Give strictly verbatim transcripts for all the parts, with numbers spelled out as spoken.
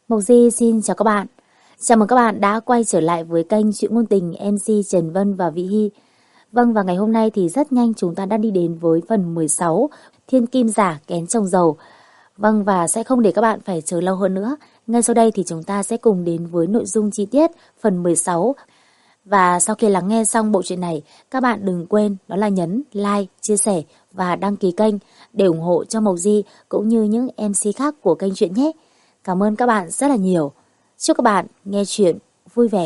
Mộc Di xin chào các bạn. Chào mừng các bạn đã quay trở lại với kênh Chuyện Ngôn Tình em xê Trần Vân và Vị Hy. Vâng, và ngày hôm nay thì rất nhanh chúng ta đã đi đến với phần mười sáu Thiên Kim Giả Kén Chồng Giàu. Vâng, và sẽ không để các bạn phải chờ lâu hơn nữa. Ngay sau đây thì chúng ta sẽ cùng đến với nội dung chi tiết phần mười sáu. Và sau khi lắng nghe xong bộ truyện này, các bạn đừng quên đó là nhấn like, chia sẻ và đăng ký kênh để ủng hộ cho Mộc Di cũng như những em xê khác của kênh truyện nhé. Cảm ơn các bạn rất là nhiều. Chúc các bạn nghe chuyện vui vẻ.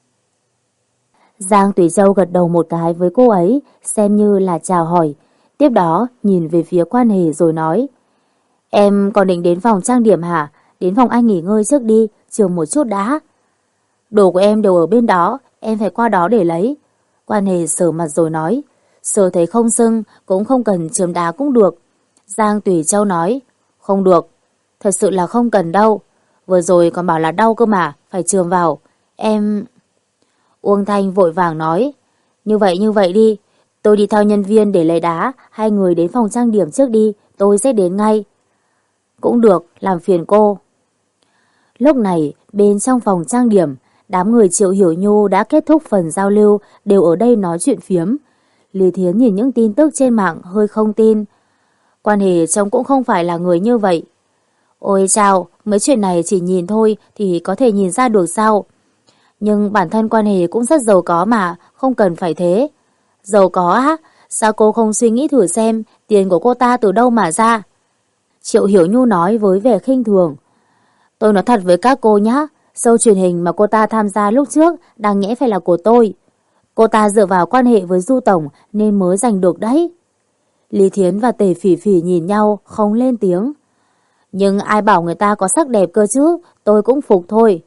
Giang Tùy Châu gật đầu một cái với cô ấy, xem như là chào hỏi. Tiếp đó nhìn về phía Quan Hề rồi nói: Em còn định đến phòng trang điểm hả? Đến phòng anh nghỉ ngơi trước đi, chườm một chút đã. Đồ của em đều ở bên đó, em phải qua đó để lấy. Quan Hề sờ mặt rồi nói: Sờ thấy không sưng, cũng không cần chườm đá cũng được. Giang Tùy Châu nói: Không được, thật sự là không cần đâu. Vừa rồi còn bảo là đau cơ mà, phải chườm vào. Em... Uông Thanh vội vàng nói: Như vậy như vậy đi, tôi đi theo nhân viên để lấy đá, hai người đến phòng trang điểm trước đi, tôi sẽ đến ngay. Cũng được, làm phiền cô. Lúc này, bên trong phòng trang điểm, đám người Triệu Hiểu Nhu đã kết thúc phần giao lưu, đều ở đây nói chuyện phiếm. Lý Thiến nhìn những tin tức trên mạng hơi không tin. Quan Hề trông cũng không phải là người như vậy. Ôi chao, mấy chuyện này chỉ nhìn thôi thì có thể nhìn ra được sao? Nhưng bản thân Quan Hề cũng rất giàu có mà, không cần phải thế. Giàu có á? Sao cô không suy nghĩ thử xem tiền của cô ta từ đâu mà ra? Triệu Hiểu Nhu nói với vẻ khinh thường. Tôi nói thật với các cô nhé, show truyền hình mà cô ta tham gia lúc trước đáng nhẽ phải là của tôi. Cô ta dựa vào quan hệ với Du Tổng nên mới giành được đấy. Lý Thiến và Tề Phỉ Phỉ nhìn nhau không lên tiếng. Nhưng ai bảo người ta có sắc đẹp cơ chứ, tôi cũng phục thôi.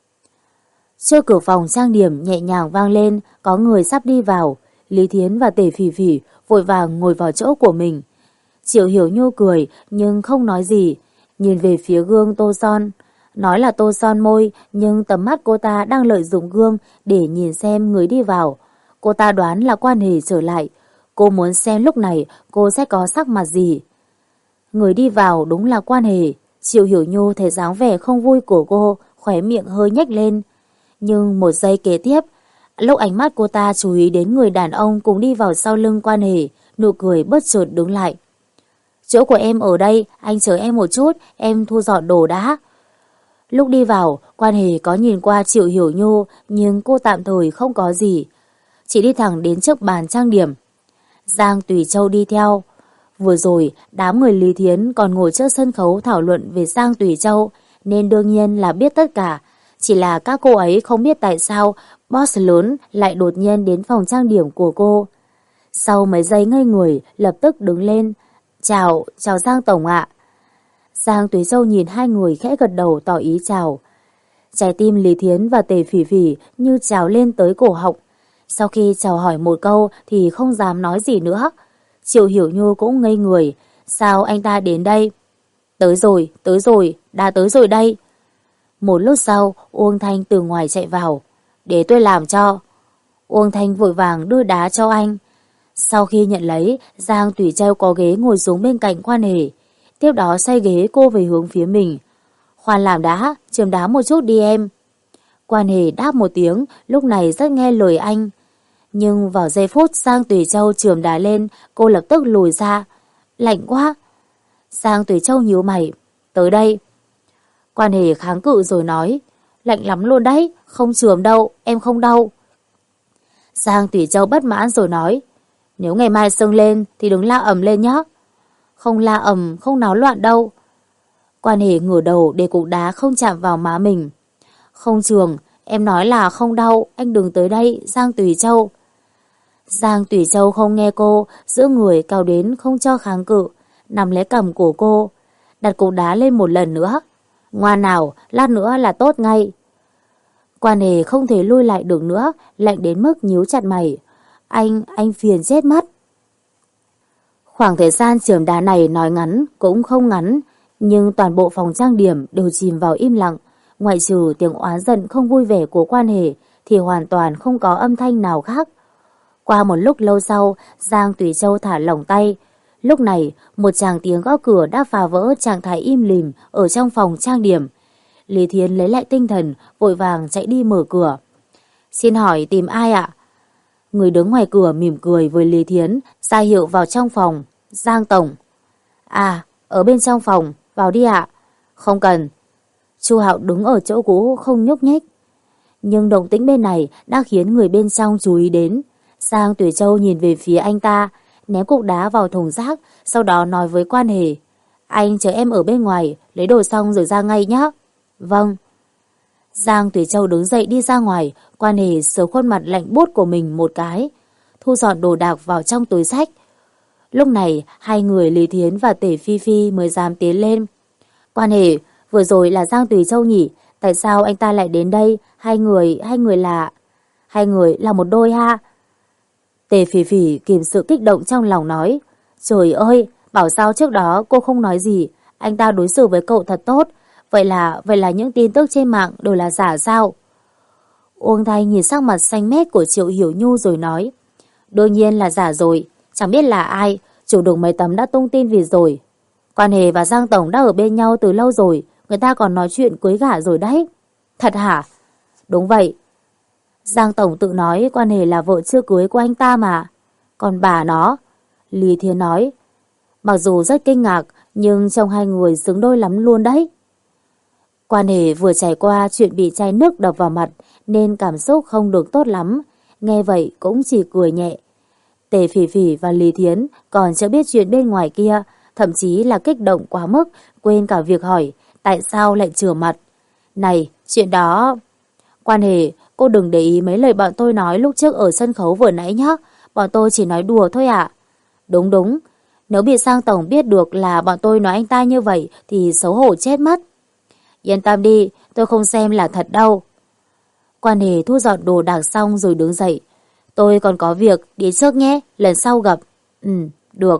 Trước cửa phòng trang điểm nhẹ nhàng vang lên, có người sắp đi vào. Lý Thiến và Tề Phỉ Phỉ vội vàng ngồi vào chỗ của mình. Triệu Hiểu Nhu cười nhưng không nói gì, nhìn về phía gương tô son. Nói là tô son môi, nhưng tầm mắt cô ta đang lợi dụng gương để nhìn xem người đi vào. Cô ta đoán là Quan Hề trở lại. Cô muốn xem lúc này cô sẽ có sắc mặt gì. Người đi vào đúng là Quan Hề. Triệu Hiểu Nhu thấy dáng vẻ không vui của cô, khóe miệng hơi nhếch lên. Nhưng một giây kế tiếp, lúc ánh mắt cô ta chú ý đến người đàn ông cùng đi vào sau lưng Quan Hề, nụ cười bất chợt đứng lại. Chỗ của em ở đây, anh chờ em một chút, em thu dọn đồ đã. Lúc đi vào, Quan Hề có nhìn qua Triệu Hiểu Nhu, nhưng cô tạm thời không có gì. Chỉ đi thẳng đến trước bàn trang điểm. Giang Tùy Châu đi theo. Vừa rồi, đám người Lý Thiến còn ngồi trước sân khấu thảo luận về Giang Tùy Châu, nên đương nhiên là biết tất cả. Chỉ là các cô ấy không biết tại sao boss lớn lại đột nhiên đến phòng trang điểm của cô. Sau mấy giây ngây người, lập tức đứng lên. Chào, chào Giang Tổng ạ. Giang Tùy Châu nhìn hai người khẽ gật đầu tỏ ý chào. Trái tim Lý Thiến và Tề Phỉ Phỉ như trào lên tới cổ họng. Sau khi chào hỏi một câu thì không dám nói gì nữa. Triệu Hiểu Nhu cũng ngây người. Sao anh ta đến đây? Tới rồi, tới rồi, đã tới rồi đây. Một lúc sau, Uông Thanh từ ngoài chạy vào. Để tôi làm cho. Uông Thanh vội vàng đưa đá cho anh. Sau khi nhận lấy, Giang Tùy Châu có ghế ngồi xuống bên cạnh Quan Hề. Tiếp đó xoay ghế cô về hướng phía mình. Khoan làm đá, chườm đá một chút đi em. Quan Hề đáp một tiếng, lúc này rất nghe lời anh. Nhưng vào giây phút Giang Tùy Châu chườm đá lên, cô lập tức lùi ra. Lạnh quá. Giang Tùy Châu nhíu mày. Tới đây. Quan Hề kháng cự rồi nói. Lạnh lắm luôn đấy, không chườm đâu, em không đau. Giang Tùy Châu bất mãn rồi nói. Nếu ngày mai sưng lên thì đừng la ầm lên nhé. Không la ầm, không náo loạn đâu. Quan Hề ngửa đầu để cục đá không chạm vào má mình. Không chườm, em nói là không đau, anh đừng tới đây, Giang Tùy Châu. Giang Tùy Châu không nghe cô, giữ người cao đến không cho kháng cự, nằm lấy cằm của cô, đặt cục đá lên một lần nữa. Ngoan nào, lát nữa là tốt ngay. Quan Hề không thể lui lại được nữa, lạnh đến mức nhíu chặt mày. Anh, anh phiền chết mất. Khoảng thời gian chườm đá này nói ngắn cũng không ngắn, nhưng toàn bộ phòng trang điểm đều chìm vào im lặng. Ngoại trừ tiếng oán giận không vui vẻ của Quan Hề thì hoàn toàn không có âm thanh nào khác. Qua một lúc lâu sau, Giang Tùy Châu thả lỏng tay. Lúc này, một tràng tiếng gõ cửa đã phá vỡ trạng thái im lìm ở trong phòng trang điểm. Lý Thiến lấy lại tinh thần, vội vàng chạy đi mở cửa. Xin hỏi tìm ai ạ? Người đứng ngoài cửa mỉm cười với Lý Thiến, ra hiệu vào trong phòng. Giang tổng. À, ở bên trong phòng, vào đi ạ. Không cần. Chu Hạo đứng ở chỗ cũ không nhúc nhích. Nhưng động tĩnh bên này đã khiến người bên trong chú ý đến. Giang Tuyệt Châu nhìn về phía anh ta, ném cục đá vào thùng rác, sau đó nói với Quan Hề. Anh chờ em ở bên ngoài, lấy đồ xong rồi ra ngay nhé. Vâng. Giang Tuyệt Châu đứng dậy đi ra ngoài, Quan Hề sờ khuôn mặt lạnh buốt của mình một cái, thu dọn đồ đạc vào trong túi xách. Lúc này, hai người Lý Thiến và Tể Phi Phi mới dám tiến lên. Quan Hề, vừa rồi là Giang Tuyệt Châu nhỉ? Tại sao anh ta lại đến đây? Hai người, hai người là... Hai người là một đôi ha? Tề Phỉ Phỉ kìm sự kích động trong lòng nói. Trời ơi, bảo sao trước đó cô không nói gì. Anh ta đối xử với cậu thật tốt. Vậy là, vậy là những tin tức trên mạng đều là giả sao? Uông Thanh nhìn sắc mặt xanh mét của Triệu Hiểu Nhu rồi nói. Đương nhiên là giả rồi. Chẳng biết là ai, chủ được mấy tấm đã tung tin vì rồi. Quan Hề và Giang Tổng đã ở bên nhau từ lâu rồi. Người ta còn nói chuyện cưới gả rồi đấy. Thật hả? Đúng vậy. Giang Tổng tự nói Quan Hề là vợ chưa cưới của anh ta mà. Còn bà nó, Lý Thiến nói. Mặc dù rất kinh ngạc, nhưng trong hai người xứng đôi lắm luôn đấy. Quan Hề vừa trải qua chuyện bị chai nước đập vào mặt, nên cảm xúc không được tốt lắm. Nghe vậy cũng chỉ cười nhẹ. Tề Phỉ Phỉ và Lý Thiến còn chưa biết chuyện bên ngoài kia, thậm chí là kích động quá mức, quên cả việc hỏi tại sao lại chửa mặt. Này, chuyện đó... Quan Hề, cô đừng để ý mấy lời bọn tôi nói lúc trước ở sân khấu vừa nãy nhé. Bọn tôi chỉ nói đùa thôi ạ. Đúng đúng. Nếu bị Giang Tổng biết được là bọn tôi nói anh ta như vậy thì xấu hổ chết mất. Yên tâm đi, tôi không xem là thật đâu. Quan Hề thu dọn đồ đạc xong rồi đứng dậy. Tôi còn có việc, đi trước nhé, lần sau gặp. Ừ, được.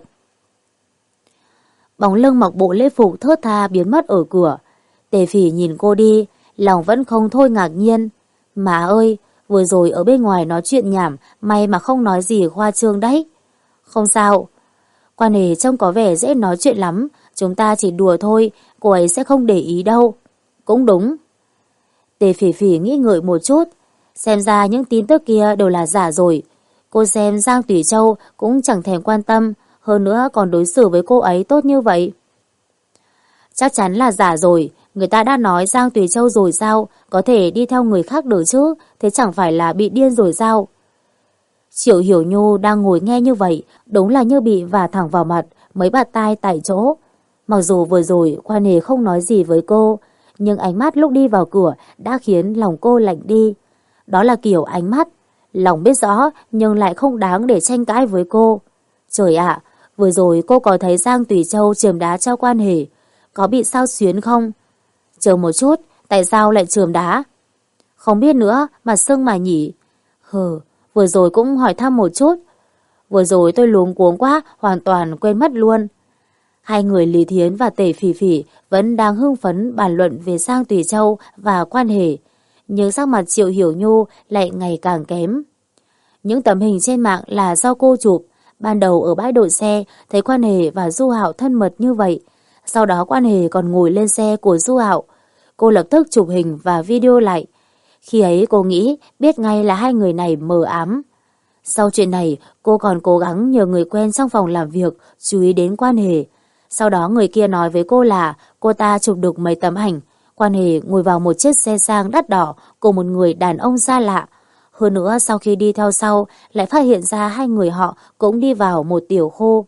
Bóng lưng mặc bộ lễ phục thướt tha biến mất ở cửa. Tề Phỉ nhìn cô đi, lòng vẫn không thôi ngạc nhiên. Má ơi, vừa rồi ở bên ngoài nói chuyện nhảm, may mà không nói gì khoa trương đấy. Không sao. Quan Hề trông có vẻ dễ nói chuyện lắm, chúng ta chỉ đùa thôi, cô ấy sẽ không để ý đâu. Cũng đúng. Tề Phỉ Phỉ nghĩ ngợi một chút, xem ra những tin tức kia đều là giả rồi. Cô xem Giang Tùy Châu cũng chẳng thèm quan tâm, hơn nữa còn đối xử với cô ấy tốt như vậy. Chắc chắn là giả rồi, người ta đã nói Giang Tùy Châu rồi sao, có thể đi theo người khác được chứ, thế chẳng phải là bị điên rồi sao? Triệu Hiểu Nhu đang ngồi nghe như vậy, đúng là như bị vả thẳng vào mặt, mấy bạt tai tại chỗ. Mặc dù vừa rồi Quan Hề không nói gì với cô, nhưng ánh mắt lúc đi vào cửa đã khiến lòng cô lạnh đi. Đó là kiểu ánh mắt, lòng biết rõ nhưng lại không đáng để tranh cãi với cô. Trời ạ, vừa rồi cô có thấy Giang Tùy Châu chườm đá cho Quan Hề, có bị sao xuyến không? Chờ một chút, tại sao lại chườm đá? Không biết nữa, mà sưng mà nhỉ. Hừ, vừa rồi cũng hỏi thăm một chút. Vừa rồi tôi luống cuống quá, hoàn toàn quên mất luôn. Hai người Lý Thiến và Tề Phỉ Phỉ vẫn đang hưng phấn bàn luận về Giang Tùy Châu và Quan Hề, nhưng sắc mặt Triệu Hiểu Nhu lại ngày càng kém. Những tấm hình trên mạng là do cô chụp. Ban đầu ở bãi đỗ xe thấy Quan Hề và Du Hạo thân mật như vậy. Sau đó Quan Hề còn ngồi lên xe của Du Hạo. Cô lập tức chụp hình và video lại. Khi ấy cô nghĩ biết ngay là hai người này mờ ám. Sau chuyện này cô còn cố gắng nhờ người quen trong phòng làm việc chú ý đến Quan Hề. Sau đó người kia nói với cô là cô ta chụp được mấy tấm ảnh. Quan Hề ngồi vào một chiếc xe sang đắt đỏ cùng một người đàn ông xa lạ. Hơn nữa sau khi đi theo sau lại phát hiện ra hai người họ cũng đi vào một tiểu khu.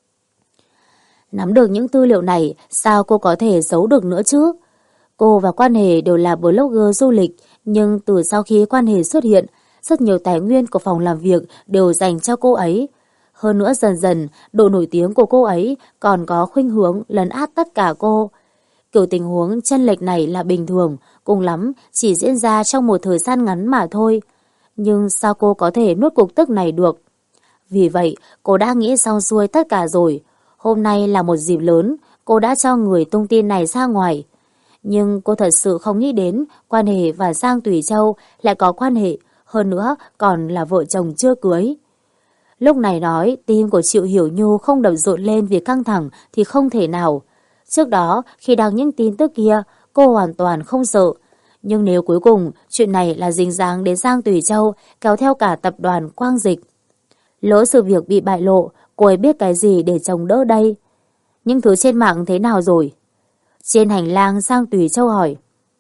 Nắm được những tư liệu này sao cô có thể giấu được nữa chứ? Cô và Quan Hề đều là blogger du lịch, nhưng từ sau khi Quan Hề xuất hiện, rất nhiều tài nguyên của phòng làm việc đều dành cho cô ấy. Hơn nữa dần dần, độ nổi tiếng của cô ấy còn có khuynh hướng lấn át tất cả cô. Kiểu tình huống chênh lệch này là bình thường, cùng lắm chỉ diễn ra trong một thời gian ngắn mà thôi. Nhưng sao cô có thể nuốt cục tức này được? Vì vậy, cô đã nghĩ xong xuôi tất cả rồi. Hôm nay là một dịp lớn, cô đã cho người tung tin này ra ngoài. Nhưng cô thật sự không nghĩ đến Quan Hề và Giang Tùy Châu lại có quan hệ, hơn nữa còn là vợ chồng chưa cưới. Lúc này nói tim của Triệu Hiểu Nhu không đập rộn lên vì căng thẳng thì không thể nào. Trước đó khi đăng những tin tức kia, cô hoàn toàn không sợ. Nhưng nếu cuối cùng chuyện này là dính dáng đến Giang Tùy Châu, kéo theo cả tập đoàn Quang Dịch, lỡ sự việc bị bại lộ, cô ấy biết cái gì để chống đỡ đây? Những thứ trên mạng thế nào rồi? Trên hành lang Giang Tùy Châu hỏi.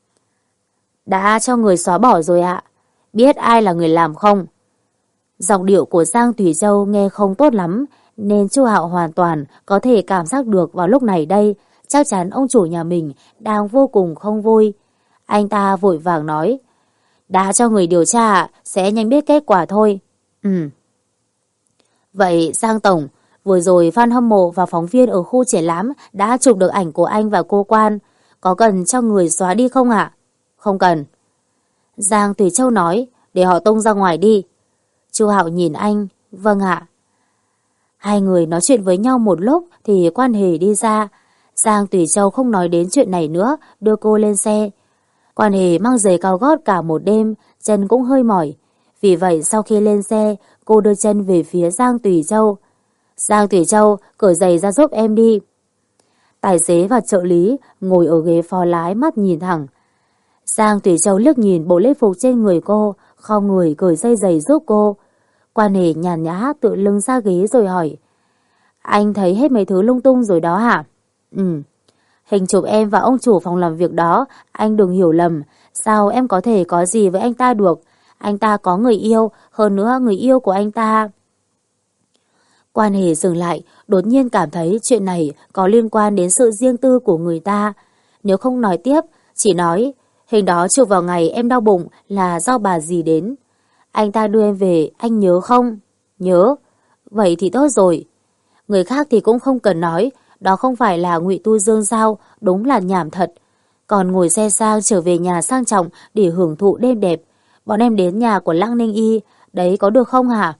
Đã cho người xóa bỏ rồi ạ. Biết ai là người làm không? Giọng điệu của Giang Tùy Châu nghe không tốt lắm, nên Chu Hạo hoàn toàn có thể cảm giác được vào lúc này đây, chắc chắn ông chủ nhà mình đang vô cùng không vui. Anh ta vội vàng nói, đã cho người điều tra, sẽ nhanh biết kết quả thôi. Ừ. Vậy Giang Tổng, vừa rồi fan hâm mộ và phóng viên ở khu triển lãm đã chụp được ảnh của anh và cô Quan, có cần cho người xóa đi không ạ? Không cần. Giang Tùy Châu nói, để họ tung ra ngoài đi. Chu Hạo nhìn anh, vâng ạ. Hai người nói chuyện với nhau một lúc thì Quan Hề đi ra. Giang Tùy Châu không nói đến chuyện này nữa, đưa cô lên xe. Quan Hề mang giày cao gót cả một đêm, chân cũng hơi mỏi. Vì vậy sau khi lên xe, cô đưa chân về phía Giang Tùy Châu. Giang Tùy Châu, cởi giày ra giúp em đi. Tài xế và trợ lý ngồi ở ghế phó lái mắt nhìn thẳng. Giang Tùy Châu liếc nhìn bộ lễ phục trên người cô, khom người cởi dây giày giúp cô. Quan Hề nhàn nhã tự lưng ra ghế rồi hỏi, anh thấy hết mấy thứ lung tung rồi đó hả? Ừ. Hình chụp em và ông chủ phòng làm việc đó, anh đừng hiểu lầm. Sao em có thể có gì với anh ta được? Anh ta có người yêu, hơn nữa người yêu của anh ta. Quan Hề dừng lại, đột nhiên cảm thấy chuyện này có liên quan đến sự riêng tư của người ta. Nếu không nói tiếp, chỉ nói, hình đó chụp vào ngày em đau bụng là do bà dì đến. Anh ta đưa em về, anh nhớ không? Nhớ. Vậy thì tốt rồi. Người khác thì cũng không cần nói, đó không phải là ngụy tu dương sao, đúng là nhảm thật. Còn ngồi xe sang trở về nhà sang trọng để hưởng thụ đêm đẹp. Bọn em đến nhà của Lăng Ninh Y, đấy có được không hả?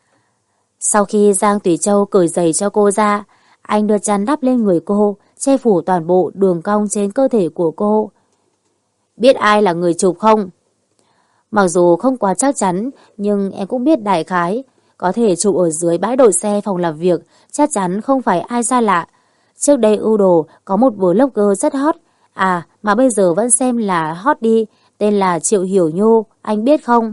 Sau khi Giang Tùy Châu cởi giày cho cô ra, anh đưa chăn đắp lên người cô, che phủ toàn bộ đường cong trên cơ thể của cô. Biết ai là người chụp không? Mặc dù không quá chắc chắn, nhưng em cũng biết đại khái. Có thể chụp ở dưới bãi đậu xe phòng làm việc, chắc chắn không phải ai xa lạ. Trước đây ưu đồ có một blogger rất hot, à mà bây giờ vẫn xem là hot đi, tên là Triệu Hiểu Nhu, anh biết không?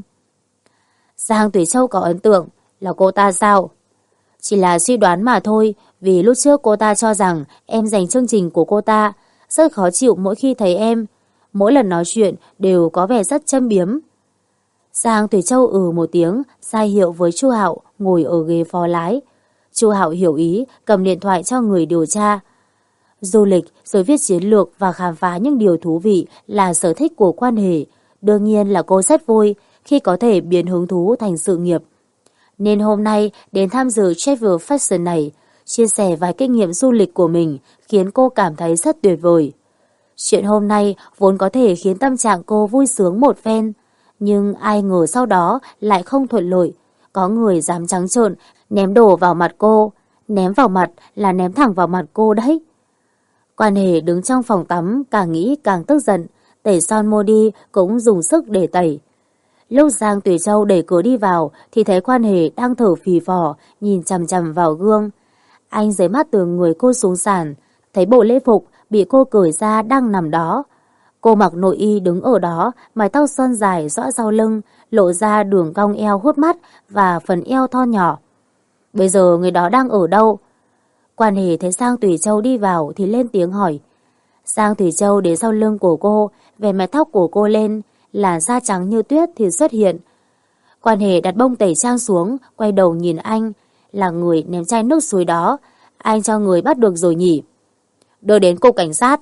Giang Tùy Châu có ấn tượng, là cô ta sao? Chỉ là suy đoán mà thôi, vì lúc trước cô ta cho rằng em giành chương trình của cô ta, rất khó chịu mỗi khi thấy em. Mỗi lần nói chuyện đều có vẻ rất châm biếm. Giang Tùy Châu ừ một tiếng, ra hiệu với Chu Hạo ngồi ở ghế phó lái. Chu Hạo hiểu ý, cầm điện thoại cho người điều tra. Du lịch rồi viết chiến lược và khám phá những điều thú vị là sở thích của Quan Hề. Đương nhiên là cô rất vui khi có thể biến hứng thú thành sự nghiệp. Nên hôm nay đến tham dự Travel Fashion này, chia sẻ vài kinh nghiệm du lịch của mình khiến cô cảm thấy rất tuyệt vời. Chuyện hôm nay vốn có thể khiến tâm trạng cô vui sướng một phen, nhưng ai ngờ sau đó lại không thuận lợi. Có người dám trắng trợn ném đồ vào mặt cô, ném vào mặt là ném thẳng vào mặt cô đấy. Quan Hề đứng trong phòng tắm càng nghĩ càng tức giận, tẩy son môi đi cũng dùng sức để tẩy. Lúc Giang Tùy Châu đẩy cửa đi vào thì thấy Quan Hề đang thở phì phò, nhìn chằm chằm vào gương. Anh giấy mắt từ người cô xuống sàn, thấy bộ lễ phục bị cô cởi ra đang nằm đó. Cô mặc nội y đứng ở đó, mái tóc xoăn dài xõa sau lưng, lộ ra đường cong eo hút mắt và phần eo thon nhỏ. Bây giờ người đó đang ở đâu? Quan Hề thấy Giang Tùy Châu đi vào thì lên tiếng hỏi. Giang Tùy Châu đến sau lưng của cô, về mái tóc của cô lên, làn da trắng như tuyết thì xuất hiện. Quan Hề đặt bông tẩy trang xuống, quay đầu nhìn anh, là người ném chai nước suối đó. Anh cho người bắt được rồi nhỉ? Đưa đến cục cảnh sát.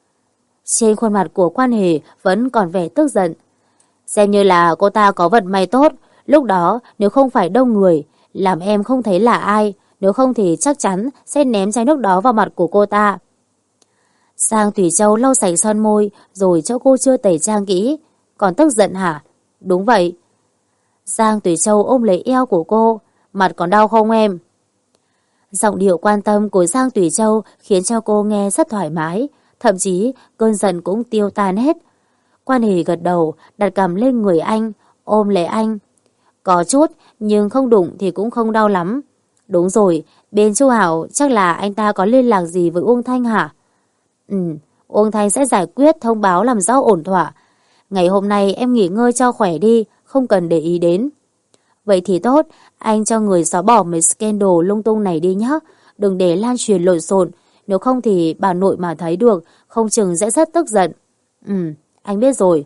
Trên khuôn mặt của Quan Hề vẫn còn vẻ tức giận. Xem như là cô ta có vận may tốt, lúc đó nếu không phải đông người, làm em không thấy là ai, nếu không thì chắc chắn sẽ ném chai nước đó vào mặt của cô ta. Giang Tùy Châu lau sạch son môi rồi chỗ cô chưa tẩy trang kỹ. Còn tức giận hả? Đúng vậy. Giang Tùy Châu ôm lấy eo của cô. Mặt còn đau không em? Giọng điệu quan tâm của Giang Tùy Châu khiến cho cô nghe rất thoải mái, thậm chí cơn giận cũng tiêu tan hết. Quan Hề gật đầu, đặt cằm lên người anh, ôm lấy anh. Có chút, nhưng không đụng thì cũng không đau lắm. Đúng rồi, bên Chu Hảo chắc là anh ta có liên lạc gì với Uông Thanh hả? Ừ, Uông Thanh sẽ giải quyết thông báo làm rõ ổn thỏa. Ngày hôm nay em nghỉ ngơi cho khỏe đi, không cần để ý đến. Vậy thì tốt, anh cho người xóa bỏ mấy scandal lung tung này đi nhé. Đừng để lan truyền lộn xộn, nếu không thì bà nội mà thấy được, không chừng sẽ rất tức giận. Ừ, anh biết rồi.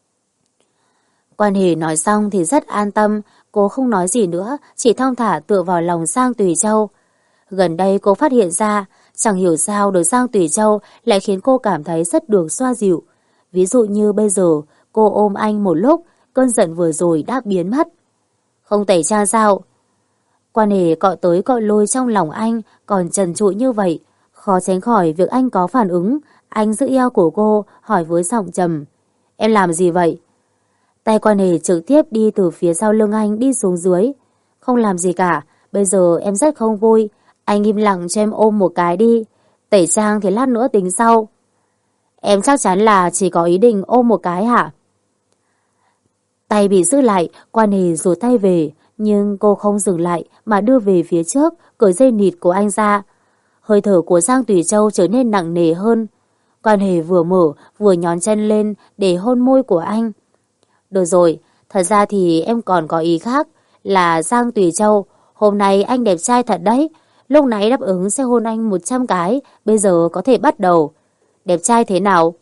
Quan Hề nói xong thì rất an tâm, cô không nói gì nữa, chỉ thong thả tựa vào lòng Giang Tùy Châu. Gần đây cô phát hiện ra, chẳng hiểu sao được Giang Tùy Châu lại khiến cô cảm thấy rất được xoa dịu. Ví dụ như bây giờ, cô ôm anh một lúc, cơn giận vừa rồi đã biến mất. Không tẩy trang sao? Quan Hề cọ tới cọ lui trong lòng anh, còn trần trụi như vậy. Khó tránh khỏi việc anh có phản ứng. Anh giữ eo của cô, hỏi với giọng trầm. Em làm gì vậy? Tay Quan Hề trực tiếp đi từ phía sau lưng anh đi xuống dưới. Không làm gì cả, bây giờ em rất không vui. Anh im lặng cho em ôm một cái đi. Tẩy trang thì lát nữa tính sau. Em chắc chắn là chỉ có ý định ôm một cái hả? Tay bị giữ lại, Quan Hề rụt tay về. Nhưng cô không dừng lại mà đưa về phía trước, cởi dây nịt của anh ra. Hơi thở của Giang Tùy Châu trở nên nặng nề hơn. Quan Hề vừa mở vừa nhón chân lên để hôn môi của anh. Được rồi, thật ra thì em còn có ý khác. Là Giang Tùy Châu, hôm nay anh đẹp trai thật đấy. Lúc nãy đáp ứng sẽ hôn anh một trăm cái, bây giờ có thể bắt đầu. Đẹp trai thế nào?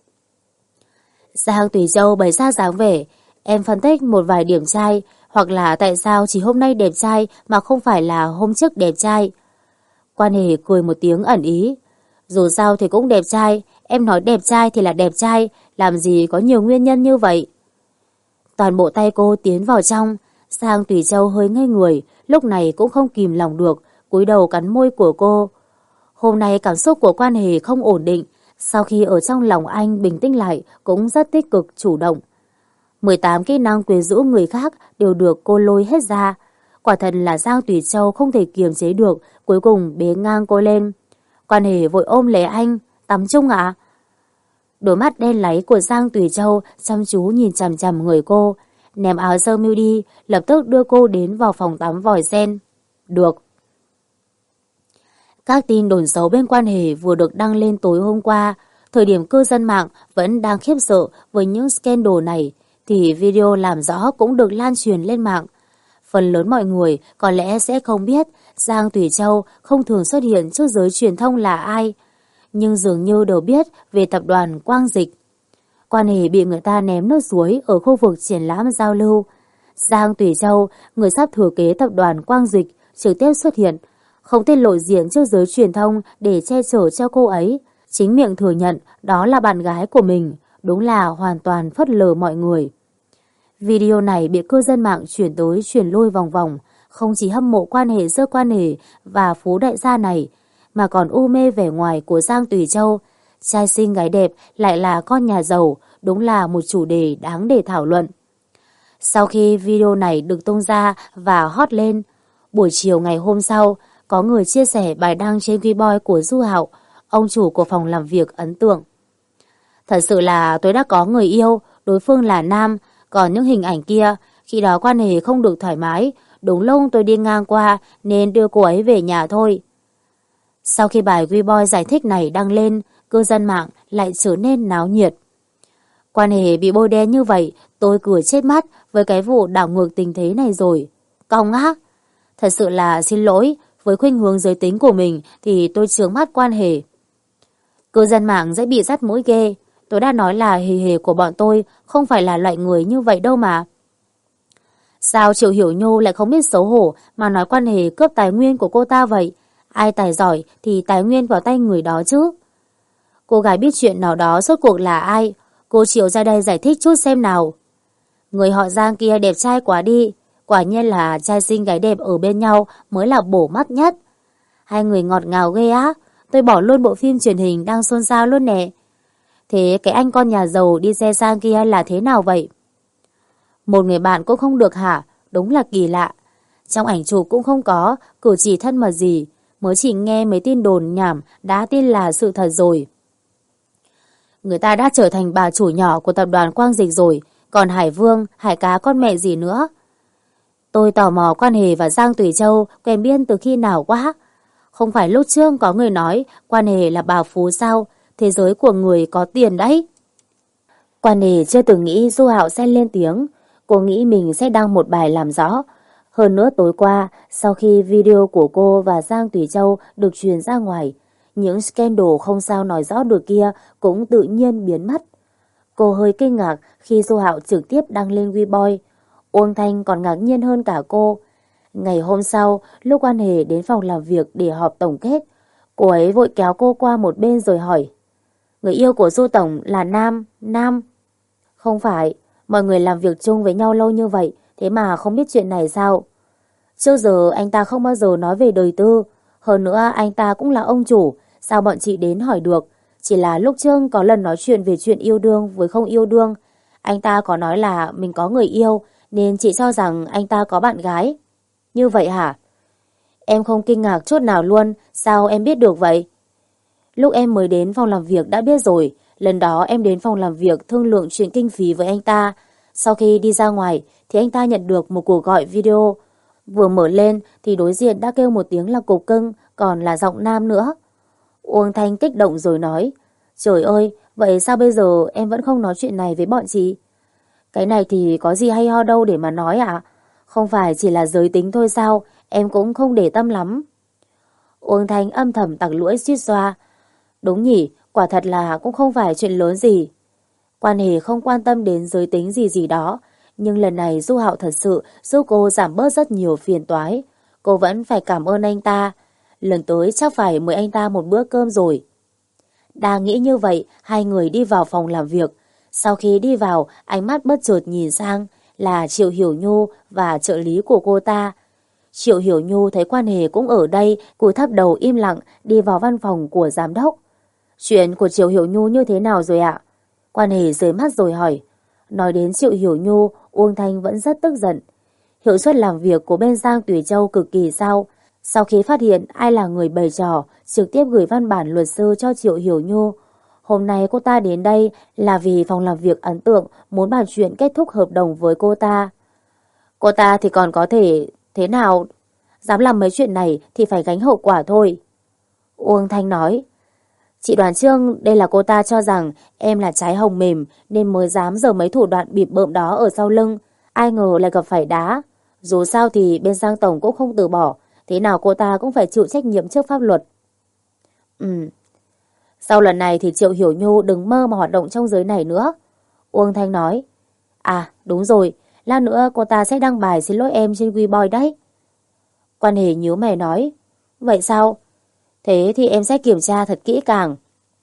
Giang Tùy Châu bày ra dáng vẻ. Em phân tích một vài điểm trai, hoặc là tại sao chỉ hôm nay đẹp trai mà không phải là hôm trước đẹp trai. Quan Hề cười một tiếng ẩn ý. Dù sao thì cũng đẹp trai, em nói đẹp trai thì là đẹp trai, làm gì có nhiều nguyên nhân như vậy. Toàn bộ tay cô tiến vào trong, Giang Tùy Châu hơi ngây người, lúc này cũng không kìm lòng được, cúi đầu cắn môi của cô. Hôm nay cảm xúc của Quan Hề không ổn định, sau khi ở trong lòng anh bình tĩnh lại cũng rất tích cực chủ động. mười tám kỹ năng quyến rũ người khác đều được cô lôi hết ra. Quả thật là Giang Tùy Châu không thể kiềm chế được, cuối cùng bế ngang cô lên. Quan Hề vội ôm lấy anh. Tắm chung ạ? Đôi mắt đen láy của Giang Tùy Châu chăm chú nhìn chằm chằm người cô, ném áo sơ mi đi, lập tức đưa cô đến vào phòng tắm vòi sen. Được. Các tin đồn xấu bên Quan Hề vừa được đăng lên tối hôm qua, thời điểm cư dân mạng vẫn đang khiếp sợ với những scandal này, thì video làm rõ cũng được lan truyền lên mạng. Phần lớn mọi người có lẽ sẽ không biết Giang Tùy Châu không thường xuất hiện trước giới truyền thông là ai, nhưng dường như đều biết về tập đoàn Quang Dịch. Quan Hề bị người ta ném nước suối ở khu vực triển lãm giao lưu. Giang Tùy Châu, người sắp thừa kế tập đoàn Quang Dịch, trực tiếp xuất hiện, không tiết lộ diện trước giới truyền thông để che chở cho cô ấy. Chính miệng thừa nhận đó là bạn gái của mình, đúng là hoàn toàn phớt lờ mọi người. Video này bị cư dân mạng chuyển tới chuyển lui vòng vòng, không chỉ hâm mộ quan hệ giữa Quan Hề và Phú đại gia này, mà còn u mê vẻ ngoài của Giang Tùy Châu. Trai xinh gái đẹp lại là con nhà giàu, đúng là một chủ đề đáng để thảo luận. Sau khi video này được tung ra và hot lên, buổi chiều ngày hôm sau, có người chia sẻ bài đăng trên Weibo của Du Hạo, ông chủ của phòng làm việc ấn tượng. Thật sự là tôi đã có người yêu, đối phương là nam, còn những hình ảnh kia, khi đó Quan Hề không được thoải mái, đúng lúc tôi đi ngang qua nên đưa cô ấy về nhà thôi. Sau khi bài Weibo giải thích này đăng lên, cư dân mạng lại trở nên náo nhiệt. Quan Hề bị bôi đen như vậy, tôi cười chết mắt với cái vụ đảo ngược tình thế này rồi. Cong á! Thật sự là xin lỗi, với khuynh hướng giới tính của mình thì tôi chướng mắt Quan Hề. Cư dân mạng dễ bị dắt mũi ghê. Tôi đã nói là Hề Hề của bọn tôi không phải là loại người như vậy đâu mà. Sao Triệu Hiểu Nhu lại không biết xấu hổ mà nói Quan Hề cướp tài nguyên của cô ta vậy? Ai tài giỏi thì tài nguyên vào tay người đó chứ. Cô gái biết chuyện nào đó rốt cuộc là ai? Cô Triệu ra đây giải thích chút xem nào. Người họ Giang kia đẹp trai quá đi. Quả nhiên là trai xinh gái đẹp ở bên nhau mới là bổ mắt nhất. Hai người ngọt ngào ghê á. Tôi bỏ luôn bộ phim truyền hình đang xôn xao luôn nè. Thế cái anh con nhà giàu đi xe sang kia là thế nào vậy? Một người bạn cũng không được hả? Đúng là kỳ lạ. Trong ảnh chụp cũng không có cử chỉ thân mật gì. Mới chỉ nghe mấy tin đồn nhảm đã tin là sự thật rồi. Người ta đã trở thành bà chủ nhỏ của tập đoàn Quang Dịch rồi. Còn Hải Vương, Hải Cá con mẹ gì nữa? Tôi tò mò Quan Hề và Giang Tùy Châu quen biết từ khi nào quá. Không phải lúc trước có người nói Quan Hề là bà Phú sao? thế giới của người có tiền đấy. Quan Hề chưa từng nghĩ Du Hạo sẽ lên tiếng. Cô nghĩ mình sẽ đăng một bài làm rõ. Hơn nữa tối qua, sau khi video của cô và Giang Tùy Châu được truyền ra ngoài, những scandal không sao nói rõ được kia cũng tự nhiên biến mất. Cô hơi kinh ngạc khi Du Hạo trực tiếp đăng lên Weibo. Uông Thanh còn ngạc nhiên hơn cả cô. Ngày hôm sau, lúc Quan Hề đến phòng làm việc để họp tổng kết, cô ấy vội kéo cô qua một bên rồi hỏi: người yêu của Du Tổng là Nam, Nam? Không phải, mọi người làm việc chung với nhau lâu như vậy, thế mà không biết chuyện này sao? Trước giờ anh ta không bao giờ nói về đời tư, hơn nữa anh ta cũng là ông chủ, sao bọn chị đến hỏi được? Chỉ là lúc trước có lần nói chuyện về chuyện yêu đương với không yêu đương, anh ta có nói là mình có người yêu, nên chị cho rằng anh ta có bạn gái. Như vậy hả? Em không kinh ngạc chút nào luôn, sao em biết được vậy? Lúc em mới đến phòng làm việc đã biết rồi, lần đó em đến phòng làm việc thương lượng chuyện kinh phí với anh ta. Sau khi đi ra ngoài thì anh ta nhận được một cuộc gọi video. Vừa mở lên thì đối diện đã kêu một tiếng là cục cưng, còn là giọng nam nữa. Uông Thanh kích động rồi nói: trời ơi, vậy sao bây giờ em vẫn không nói chuyện này với bọn chị? Cái này thì có gì hay ho đâu để mà nói ạ? Không phải chỉ là giới tính thôi sao? Em cũng không để tâm lắm. Uông Thanh âm thầm tặc lưỡi suýt xoa. Đúng nhỉ, quả thật là cũng không phải chuyện lớn gì. Quan Hề không quan tâm đến giới tính gì gì đó, nhưng lần này Du Hạo thật sự giúp cô giảm bớt rất nhiều phiền toái. Cô vẫn phải cảm ơn anh ta. Lần tới chắc phải mời anh ta một bữa cơm rồi. Đang nghĩ như vậy, hai người đi vào phòng làm việc. Sau khi đi vào, ánh mắt bất chợt nhìn sang là Triệu Hiểu Nhu và trợ lý của cô ta. Triệu Hiểu Nhu thấy Quan Hề cũng ở đây, cúi thấp đầu im lặng đi vào văn phòng của giám đốc. Chuyện của Triệu Hiểu Nhu như thế nào rồi ạ? Quan Hề rời mắt rồi hỏi. Nói đến Triệu Hiểu Nhu, Uông Thanh vẫn rất tức giận. Hiệu suất làm việc của bên Giang Tùy Châu cực kỳ cao. Sau khi phát hiện ai là người bày trò, trực tiếp gửi văn bản luật sư cho Triệu Hiểu Nhu. Hôm nay cô ta đến đây là vì phòng làm việc ấn tượng muốn bàn chuyện kết thúc hợp đồng với cô ta. Cô ta thì còn có thể thế nào? Dám làm mấy chuyện này thì phải gánh hậu quả thôi. Uông Thanh nói. Chị đoán trước đây là cô ta cho rằng em là trái hồng mềm nên mới dám giở mấy thủ đoạn bịp bợm đó ở sau lưng. Ai ngờ lại gặp phải đá. Dù sao thì bên Giang Tổng cũng không từ bỏ. Thế nào cô ta cũng phải chịu trách nhiệm trước pháp luật. Ừ. Sau lần này thì Triệu Hiểu Nhu đừng mơ mà hoạt động trong giới này nữa. Uông Thanh nói. À đúng rồi, lát nữa cô ta sẽ đăng bài xin lỗi em trên Weibo đấy. Quan Hề nhíu mày nói. Vậy sao? Thế thì em sẽ kiểm tra thật kỹ càng.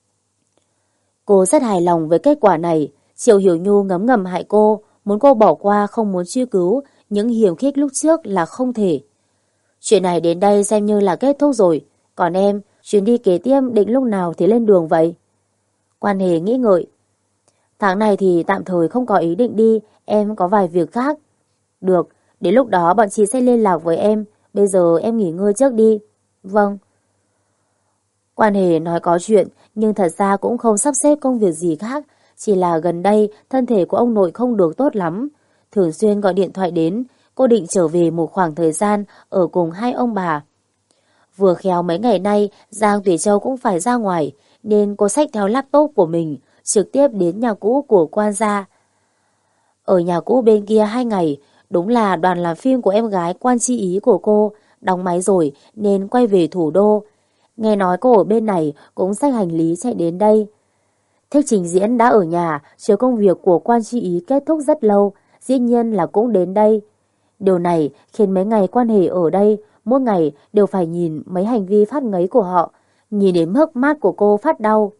Cô rất hài lòng với kết quả này. Triệu Hiểu Nhu ngấm ngầm hại cô, muốn cô bỏ qua không muốn truy cứu những hiềm khích lúc trước là không thể. Chuyện này đến đây xem như là kết thúc rồi. Còn em, chuyến đi kế tiếp định lúc nào thì lên đường vậy? Quan Hề nghĩ ngợi. Tháng này thì tạm thời không có ý định đi, em có vài việc khác. Được, đến lúc đó bọn chị sẽ liên lạc với em. Bây giờ em nghỉ ngơi trước đi. Vâng. Quan Hề nói có chuyện, nhưng thật ra cũng không sắp xếp công việc gì khác. Chỉ là gần đây thân thể của ông nội không được tốt lắm. Thường xuyên gọi điện thoại đến, cô định trở về một khoảng thời gian ở cùng hai ông bà. Vừa khéo mấy ngày nay Giang Tùy Châu cũng phải ra ngoài, nên cô xách theo laptop của mình trực tiếp đến nhà cũ của Quan gia. Ở nhà cũ bên kia hai ngày, đúng là đoàn làm phim của em gái Quan Chi Ý của cô đóng máy rồi nên quay về thủ đô. Nghe nói cô ở bên này cũng xách hành lý chạy đến đây. Thích trình diễn đã ở nhà, chờ công việc của Quan Chi Ý kết thúc rất lâu, dĩ nhiên là cũng đến đây. Điều này khiến mấy ngày Quan Hề ở đây, mỗi ngày đều phải nhìn mấy hành vi phát ngấy của họ, nhìn đến mức mắt của cô phát đau.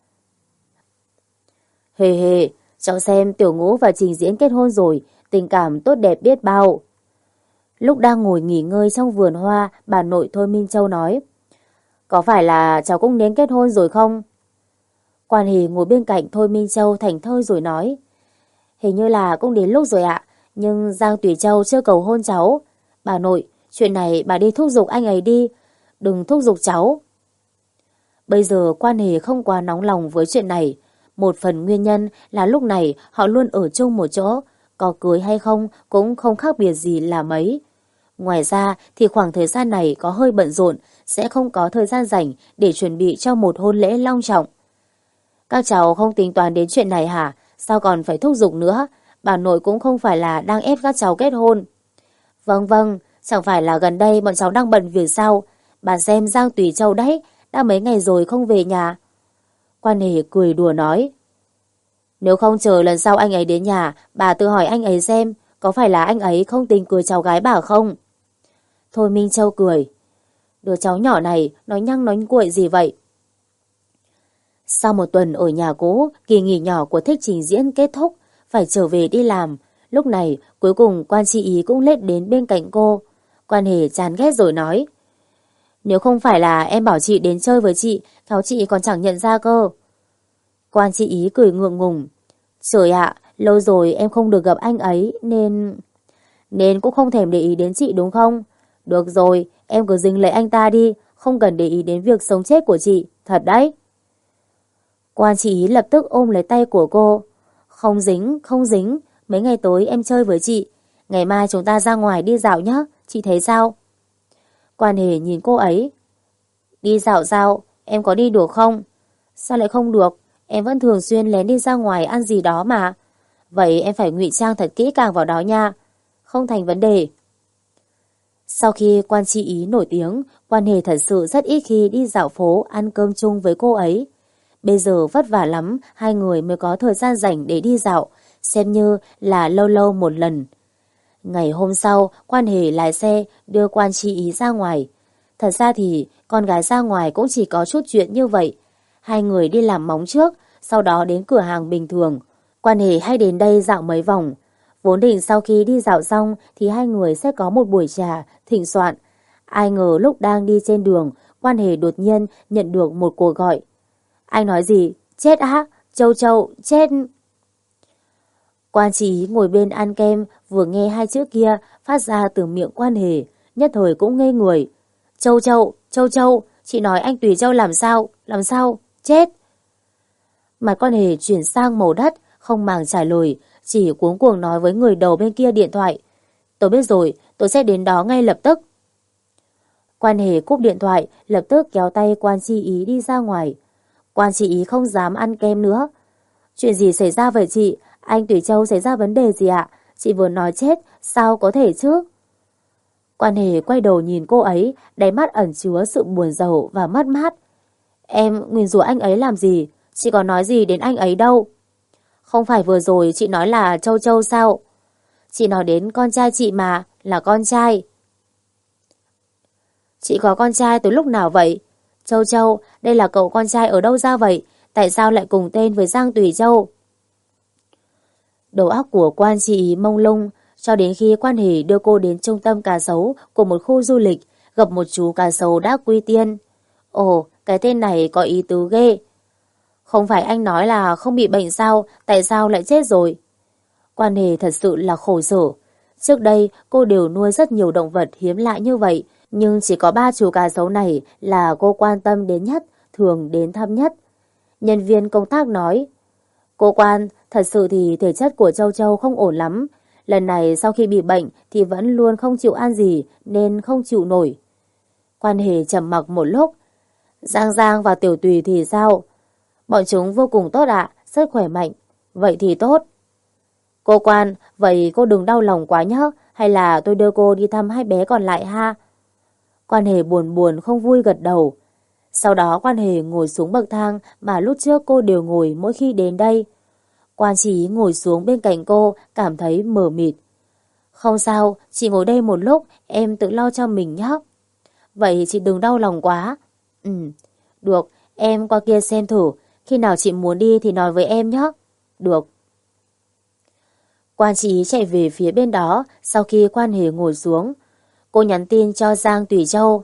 Hề hề, cháu xem Tiểu Ngũ và Trình Diễn kết hôn rồi, tình cảm tốt đẹp biết bao. Lúc đang ngồi nghỉ ngơi trong vườn hoa, bà nội Thôi Minh Châu nói. Có phải là cháu cũng đến kết hôn rồi không? Quan Hề ngồi bên cạnh Thôi Minh Châu thảnh thơi rồi nói. Hình như là cũng đến lúc rồi ạ, nhưng Giang Tùy Châu chưa cầu hôn cháu. Bà nội, chuyện này bà đi thúc giục anh ấy đi, đừng thúc giục cháu. Bây giờ Quan Hề không quá nóng lòng với chuyện này. Một phần nguyên nhân là lúc này họ luôn ở chung một chỗ, có cưới hay không cũng không khác biệt gì là mấy. Ngoài ra thì khoảng thời gian này có hơi bận rộn, sẽ không có thời gian rảnh để chuẩn bị cho một hôn lễ long trọng. Các cháu không tính toán đến chuyện này hả? Sao còn phải thúc giục nữa? Bà nội cũng không phải là đang ép các cháu kết hôn. Vâng vâng, chẳng phải là gần đây bọn cháu đang bận việc sao? Bà xem Giang Tùy Châu đấy, đã mấy ngày rồi không về nhà. Quan Hề cười đùa nói. Nếu không chờ lần sau anh ấy đến nhà, bà tự hỏi anh ấy xem, có phải là anh ấy không tính cưới cháu gái bà không? Thôi Minh Châu cười. Đứa cháu nhỏ này nói nhăng nói cuội gì vậy? Sau một tuần ở nhà cũ, kỳ nghỉ nhỏ của Thích Trình Diễn kết thúc, phải trở về đi làm. Lúc này, cuối cùng Quan Chi Ý cũng lết đến bên cạnh cô. Quan Hề chán ghét rồi nói. Nếu không phải là em bảo chị đến chơi với chị, khéo chị còn chẳng nhận ra cơ. Quan Chi Ý cười ngượng ngùng. Trời ạ, lâu rồi em không được gặp anh ấy, nên... Nên cũng không thèm để ý đến chị đúng không? Được rồi, em cứ dính lấy anh ta đi, không cần để ý đến việc sống chết của chị, thật đấy. Quan Chi Ý lập tức ôm lấy tay của cô. Không dính, không dính, mấy ngày tối em chơi với chị. Ngày mai chúng ta ra ngoài đi dạo nhé, chị thấy sao? Quan Hề nhìn cô ấy. Đi dạo sao? Em có đi được không? Sao lại không được? Em vẫn thường xuyên lén đi ra ngoài ăn gì đó mà. Vậy em phải ngụy trang thật kỹ càng vào đó nha. Không thành vấn đề. Sau khi Quan Chi Ý nổi tiếng, Quan Hề thật sự rất ít khi đi dạo phố ăn cơm chung với cô ấy. Bây giờ vất vả lắm, hai người mới có thời gian rảnh để đi dạo, xem như là lâu lâu một lần. Ngày hôm sau, Quan Hề lái xe đưa Quan Chi Ý ra ngoài. Thật ra thì con gái ra ngoài cũng chỉ có chút chuyện như vậy. Hai người đi làm móng trước, sau đó đến cửa hàng bình thường. Quan Hề hay đến đây dạo mấy vòng. Vốn định sau khi đi dạo xong thì hai người sẽ có một buổi trà, thịnh soạn. Ai ngờ lúc đang đi trên đường, Quan Hề đột nhiên nhận được một cuộc gọi. Anh nói gì? Chết á? Châu Châu, chết... Quan Chi Ý ngồi bên ăn kem, vừa nghe hai chữ kia phát ra từ miệng Quan Hề, nhất thời cũng ngây người. Châu Châu, Châu Châu, chị nói anh Tùy Châu làm sao? Làm sao? Chết! Mặt Quan Hề chuyển sang màu đất, không màng trả lời, chỉ cuống cuồng nói với người đầu bên kia điện thoại. Tôi biết rồi, tôi sẽ đến đó ngay lập tức. Quan Hề cúp điện thoại, lập tức kéo tay Quan Chi Ý đi ra ngoài. Quan Chi Ý không dám ăn kem nữa. Chuyện gì xảy ra vậy chị? Anh Tùy Châu xảy ra vấn đề gì ạ? Chị vừa nói chết, sao có thể chứ? Quan Hề quay đầu nhìn cô ấy, đáy mắt ẩn chứa sự buồn rầu và mất mát. Em nguyền rủa anh ấy làm gì? Chị có nói gì đến anh ấy đâu. Không phải vừa rồi chị nói là Châu Châu sao? Chị nói đến con trai chị mà, là con trai. Chị có con trai từ lúc nào vậy? Châu Châu, đây là cậu con trai ở đâu ra vậy? Tại sao lại cùng tên với Giang Tùy Châu? Đầu óc của Quan Chi Ý mông lung, cho đến khi Quan Hề đưa cô đến trung tâm cá sấu của một khu du lịch, gặp một chú cá sấu đã quy tiên. Ồ, cái tên này có ý tứ ghê. Không phải anh nói là không bị bệnh sao, tại sao lại chết rồi? Quan Hề thật sự là khổ sở. Trước đây cô đều nuôi rất nhiều động vật hiếm lạ như vậy, nhưng chỉ có ba chú cá sấu này là cô quan tâm đến nhất, thường đến thăm nhất. Nhân viên công tác nói, cô Quan, thật sự thì thể chất của Châu Châu không ổn lắm. Lần này sau khi bị bệnh thì vẫn luôn không chịu ăn gì nên không chịu nổi. Quan Hề trầm mặc một lúc. Giang Giang và Tiểu Tùy thì sao? Bọn chúng vô cùng tốt ạ, rất khỏe mạnh. Vậy thì tốt. Cô Quan, vậy cô đừng đau lòng quá nhé, hay là tôi đưa cô đi thăm hai bé còn lại ha? Quan Hề buồn buồn không vui gật đầu. Sau đó Quan Hề ngồi xuống bậc thang mà lúc trước cô đều ngồi mỗi khi đến đây. Quan Chi Ý ngồi xuống bên cạnh cô, cảm thấy mờ mịt. Không sao, chị ngồi đây một lúc, em tự lo cho mình nhé. Vậy chị đừng đau lòng quá. Ừ, được, em qua kia xem thử, khi nào chị muốn đi thì nói với em nhé. Được. Quan Chi Ý chạy về phía bên đó, sau khi Quan Hề ngồi xuống. Cô nhắn tin cho Giang Tùy Châu.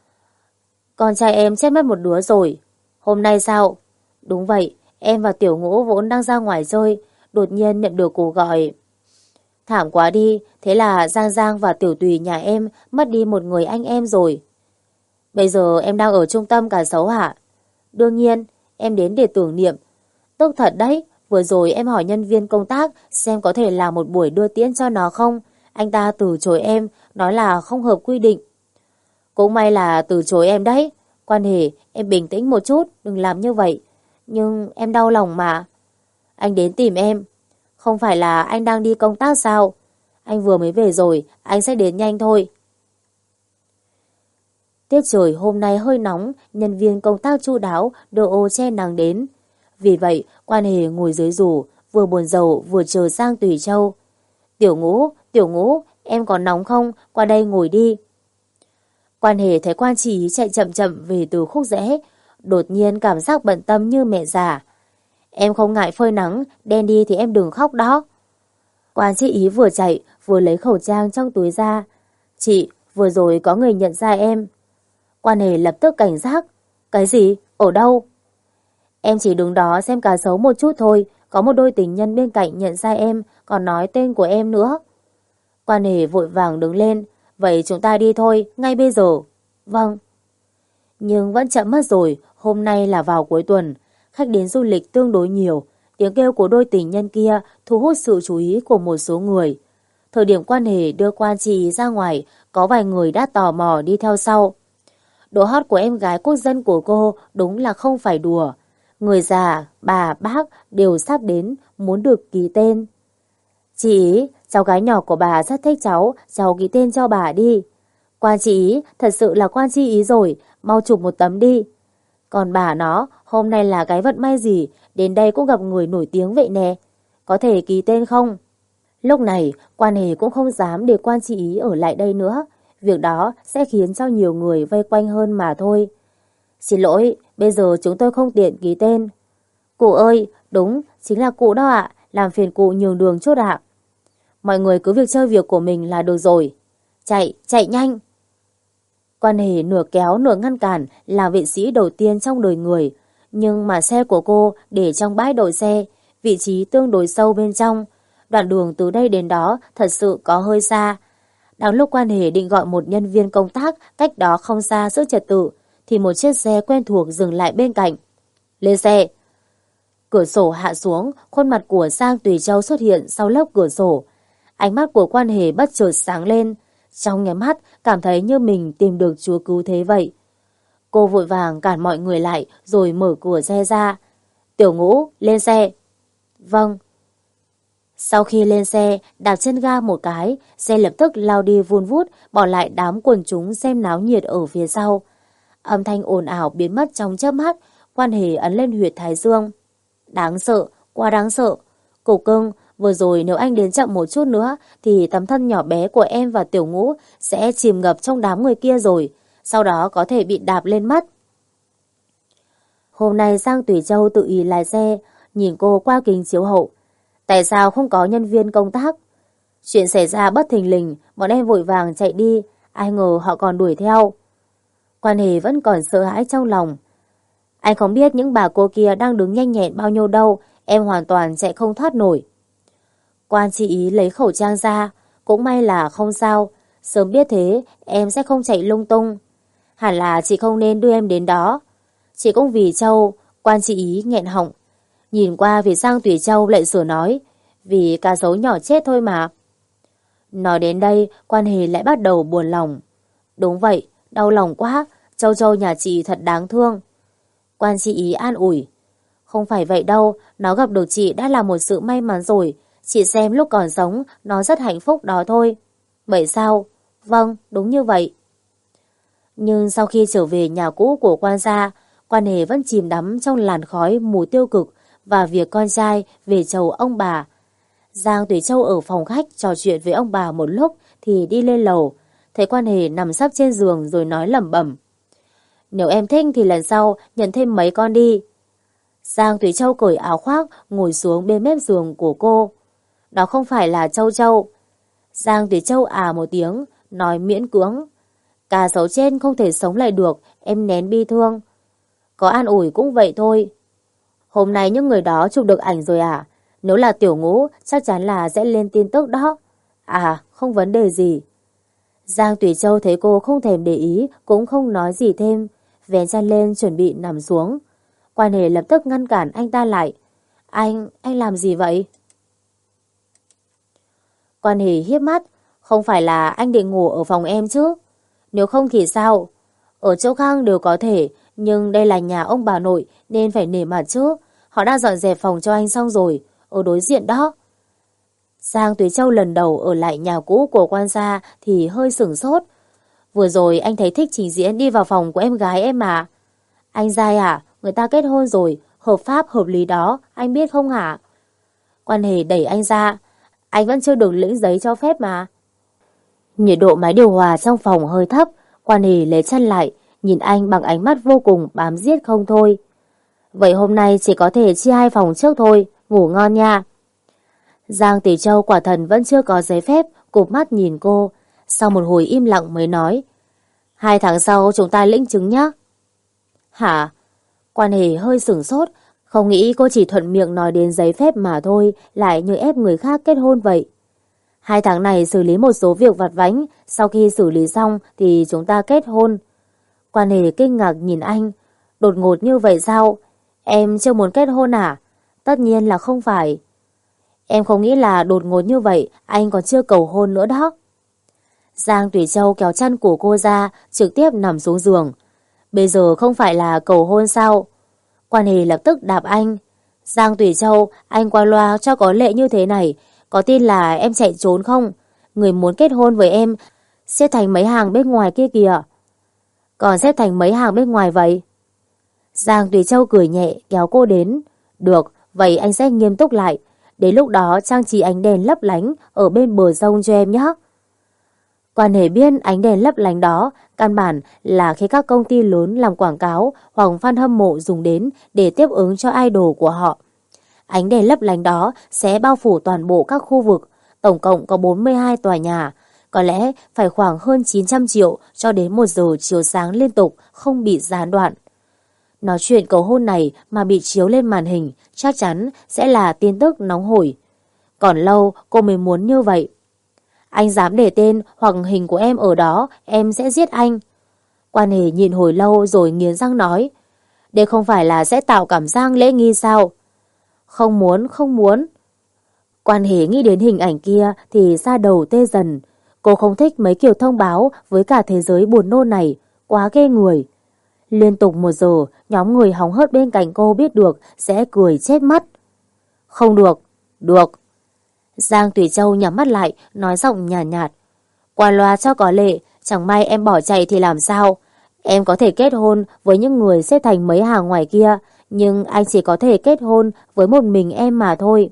Con trai em chết mất một đứa rồi. Hôm nay sao? Đúng vậy, em và Tiểu Ngũ vốn đang ra ngoài chơi, đột nhiên nhận được cuộc gọi. Thảm quá đi, thế là Giang Giang và Tiểu Tùy nhà em mất đi một người anh em rồi. Bây giờ em đang ở trung tâm cá sấu hả? Đương nhiên, em đến để tưởng niệm. Tức thật đấy, vừa rồi em hỏi nhân viên công tác xem có thể làm một buổi đưa tiễn cho nó không. Anh ta từ chối em, nói là không hợp quy định. Cũng may là từ chối em đấy. Quan Hề, em bình tĩnh một chút, đừng làm như vậy. Nhưng em đau lòng mà. Anh đến tìm em. Không phải là anh đang đi công tác sao? Anh vừa mới về rồi, anh sẽ đến nhanh thôi. Tiết trời hôm nay hơi nóng, nhân viên công tác chu đáo đưa ô che nắng đến. Vì vậy, Quan Hề ngồi dưới rủ, vừa buồn rầu vừa chờ Giang Tùy Châu. Tiểu Ngũ, Tiểu Ngũ, em còn nóng không? Qua đây ngồi đi. Quan Hề thấy Quan Chỉ chạy chậm chậm về từ khúc rẽ, đột nhiên cảm giác bận tâm như mẹ già. Em không ngại phơi nắng, đen đi thì em đừng khóc đó. Quan Chỉ Ý vừa chạy, vừa lấy khẩu trang trong túi ra. Chị, vừa rồi có người nhận ra em. Quan Hề lập tức cảnh giác. Cái gì? Ở đâu? Em chỉ đứng đó xem cá sấu một chút thôi, có một đôi tình nhân bên cạnh nhận ra em, còn nói tên của em nữa. Quan Hề vội vàng đứng lên. Vậy chúng ta đi thôi, ngay bây giờ. Vâng. Nhưng vẫn chậm mất rồi, hôm nay là vào cuối tuần, khách đến du lịch tương đối nhiều. Tiếng kêu của đôi tình nhân kia thu hút sự chú ý của một số người. Thời điểm Quan Hề đưa Quan Trì ra ngoài, có vài người đã tò mò đi theo sau. Độ hot của em gái quốc dân của cô đúng là không phải đùa. Người già, bà, bác đều sắp đến muốn được ký tên. Chị Ý, cháu gái nhỏ của bà rất thích cháu, cháu ký tên cho bà đi. Quan chị Ý, thật sự là Quan chị Ý rồi, mau chụp một tấm đi. Còn bà nó, hôm nay là cái vận may gì, đến đây cũng gặp người nổi tiếng vậy nè. Có thể ký tên không? Lúc này, Quan Hề cũng không dám để Quan chị Ý ở lại đây nữa. Việc đó sẽ khiến cho nhiều người vây quanh hơn mà thôi. Xin lỗi, bây giờ chúng tôi không tiện ký tên. Cụ ơi, đúng, chính là cụ đó ạ, làm phiền cụ nhường đường chút ạ. Mọi người cứ việc chơi việc của mình là được rồi. Chạy, chạy nhanh. Quan Hề nửa kéo nửa ngăn cản là vệ sĩ đầu tiên trong đời người. Nhưng mà xe của cô để trong bãi đậu xe, vị trí tương đối sâu bên trong. Đoạn đường từ đây đến đó thật sự có hơi xa. Đang lúc Quan Hề định gọi một nhân viên công tác cách đó không xa giữ trật tự, thì một chiếc xe quen thuộc dừng lại bên cạnh. Lên xe. Cửa sổ hạ xuống, khuôn mặt của Giang Tùy Châu xuất hiện sau lớp cửa sổ. Ánh mắt của Quan Hề bất chợt sáng lên, trong nháy mắt cảm thấy như mình tìm được Chúa cứu thế vậy. Cô vội vàng cản mọi người lại rồi mở cửa xe ra. Tiểu Ngũ, lên xe. Vâng. Sau khi lên xe, đạp chân ga một cái, xe lập tức lao đi vun vút, bỏ lại đám quần chúng xem náo nhiệt ở phía sau. Âm thanh ồn ào biến mất trong chớp mắt, Quan Hề ấn lên huyệt thái dương. Đáng sợ, quá đáng sợ. Cục cưng, vừa rồi nếu anh đến chậm một chút nữa thì tấm thân nhỏ bé của em và Tiểu Ngũ sẽ chìm ngập trong đám người kia rồi, sau đó có thể bị đạp lên mất. Hôm nay Giang Tùy Châu tự ý lái xe, nhìn cô qua kính chiếu hậu. Tại sao không có nhân viên công tác? Chuyện xảy ra bất thình lình, bọn em vội vàng chạy đi, ai ngờ họ còn đuổi theo. Quan Hề vẫn còn sợ hãi trong lòng. Anh không biết những bà cô kia đang đứng nhanh nhẹn bao nhiêu đâu, em hoàn toàn chạy không thoát nổi. Quan chị Ý lấy khẩu trang ra, cũng may là không sao, sớm biết thế em sẽ không chạy lung tung. Hẳn là chị không nên đưa em đến đó. Chị cũng vì Châu. Quan chị Ý nghẹn họng. Nhìn qua vì Giang Tùy Châu lại sửa nói, vì cá sấu nhỏ chết thôi mà. Nói đến đây, Quan Hề lại bắt đầu buồn lòng. Đúng vậy, đau lòng quá, Châu Châu nhà chị thật đáng thương. Quan chị Ý an ủi. Không phải vậy đâu, nó gặp được chị đã là một sự may mắn rồi. Chị xem lúc còn sống, nó rất hạnh phúc đó thôi. Vậy sao? Vâng, đúng như vậy. Nhưng sau khi trở về nhà cũ của Quan gia, Quan Hề vẫn chìm đắm trong làn khói mù tiêu cực và việc con trai về chầu ông bà. Giang Tùy Châu ở phòng khách trò chuyện với ông bà một lúc thì đi lên lầu. Thấy Quan Hề nằm sấp trên giường rồi nói lẩm bẩm. Nếu em thích thì lần sau nhận thêm mấy con đi. Giang Tùy Châu cởi áo khoác ngồi xuống bên mép giường của cô. Đó không phải là Châu Châu. Giang Tùy Châu à một tiếng, nói miễn cưỡng. Cá sấu trên không thể sống lại được, em nén bi thương. Có an ủi cũng vậy thôi. Hôm nay những người đó chụp được ảnh rồi à? Nếu là Tiểu Ngũ, chắc chắn là sẽ lên tin tức đó. À, không vấn đề gì. Giang Tùy Châu thấy cô không thèm để ý, cũng không nói gì thêm. Vén chăn lên chuẩn bị nằm xuống. Quan Hề lập tức ngăn cản anh ta lại. Anh, anh làm gì vậy? Quan Hề hiếp mắt. Không phải là anh định ngủ ở phòng em chứ? Nếu không thì sao? Ở chỗ khác đều có thể, Nhưng đây là nhà ông bà nội nên phải nể mặt chứ. Họ đã dọn dẹp phòng cho anh xong rồi, ở đối diện đó. Giang Tuế Châu lần đầu ở lại nhà cũ của quan gia thì hơi sửng sốt. Vừa rồi anh thấy Thích trình diễn đi vào phòng của em gái em mà. Anh dai à, người ta kết hôn rồi, hợp pháp hợp lý đó, anh biết không hả? Quan Hề đẩy anh ra. Anh vẫn chưa được lĩnh giấy cho phép mà. Nhiệt độ máy điều hòa trong phòng hơi thấp. Quan Hề lấy chân lại, nhìn anh bằng ánh mắt vô cùng bám giết không thôi. Vậy hôm nay chỉ có thể chia hai phòng trước thôi, ngủ ngon nha. Giang Tỷ Châu quả thần vẫn chưa có giấy phép, cụp mắt nhìn cô. Sau một hồi im lặng mới nói, hai tháng sau chúng ta lĩnh chứng nhé. Hả? Quan Hề hơi sửng sốt, không nghĩ cô chỉ thuận miệng nói đến giấy phép mà thôi, lại như ép người khác kết hôn vậy. Hai tháng này xử lý một số việc vặt vãnh, sau khi xử lý xong thì chúng ta kết hôn. Quan Hề kinh ngạc nhìn anh, đột ngột như vậy sao? Em chưa muốn kết hôn à? Tất nhiên là không phải. Em không nghĩ là đột ngột như vậy, anh còn chưa cầu hôn nữa đó. Giang Tùy Châu kéo chăn của cô ra, trực tiếp nằm xuống giường. Bây giờ không phải là cầu hôn sao? Quan Hề lập tức đạp anh. Giang Tùy Châu, anh qua loa cho có lệ như thế này, có tin là em chạy trốn không? Người muốn kết hôn với em xếp thành mấy hàng bên ngoài kia kìa. Còn xếp thành mấy hàng bên ngoài vậy? Giang Tùy Châu cười nhẹ kéo cô đến. Được, vậy anh sẽ nghiêm túc lại. Đến lúc đó trang trí ánh đèn lấp lánh ở bên bờ sông cho em nhé. Quan Hề biết ánh đèn lấp lánh đó căn bản là khi các công ty lớn làm quảng cáo hoặc fan hâm mộ dùng đến để tiếp ứng cho idol của họ. Ánh đèn lấp lánh đó sẽ bao phủ toàn bộ các khu vực, tổng cộng có bốn mươi hai tòa nhà, có lẽ phải khoảng hơn chín trăm triệu cho đến một giờ chiếu sáng liên tục không bị gián đoạn. Nói chuyện cầu hôn này mà bị chiếu lên màn hình chắc chắn sẽ là tin tức nóng hổi. Còn lâu cô mới muốn như vậy. Anh dám để tên hoặc hình của em ở đó, em sẽ giết anh. Quan Hề nhìn hồi lâu rồi nghiến răng nói, đây không phải là sẽ tạo cảm giác lễ nghi sao? Không muốn, không muốn. Quan Hề nghĩ đến hình ảnh kia thì da đầu tê dần. Cô không thích mấy kiểu thông báo với cả thế giới buồn nôn này, quá ghê người. Liên tục một giờ, nhóm người hóng hớt bên cạnh cô biết được sẽ cười chết mắt. Không được, được. Giang Tùy Châu nhắm mắt lại, nói giọng nhàn nhạt, nhạt. Qua loa cho có lệ, chẳng may em bỏ chạy thì làm sao? Em có thể kết hôn với những người xếp thành mấy hàng ngoài kia, nhưng anh chỉ có thể kết hôn với một mình em mà thôi.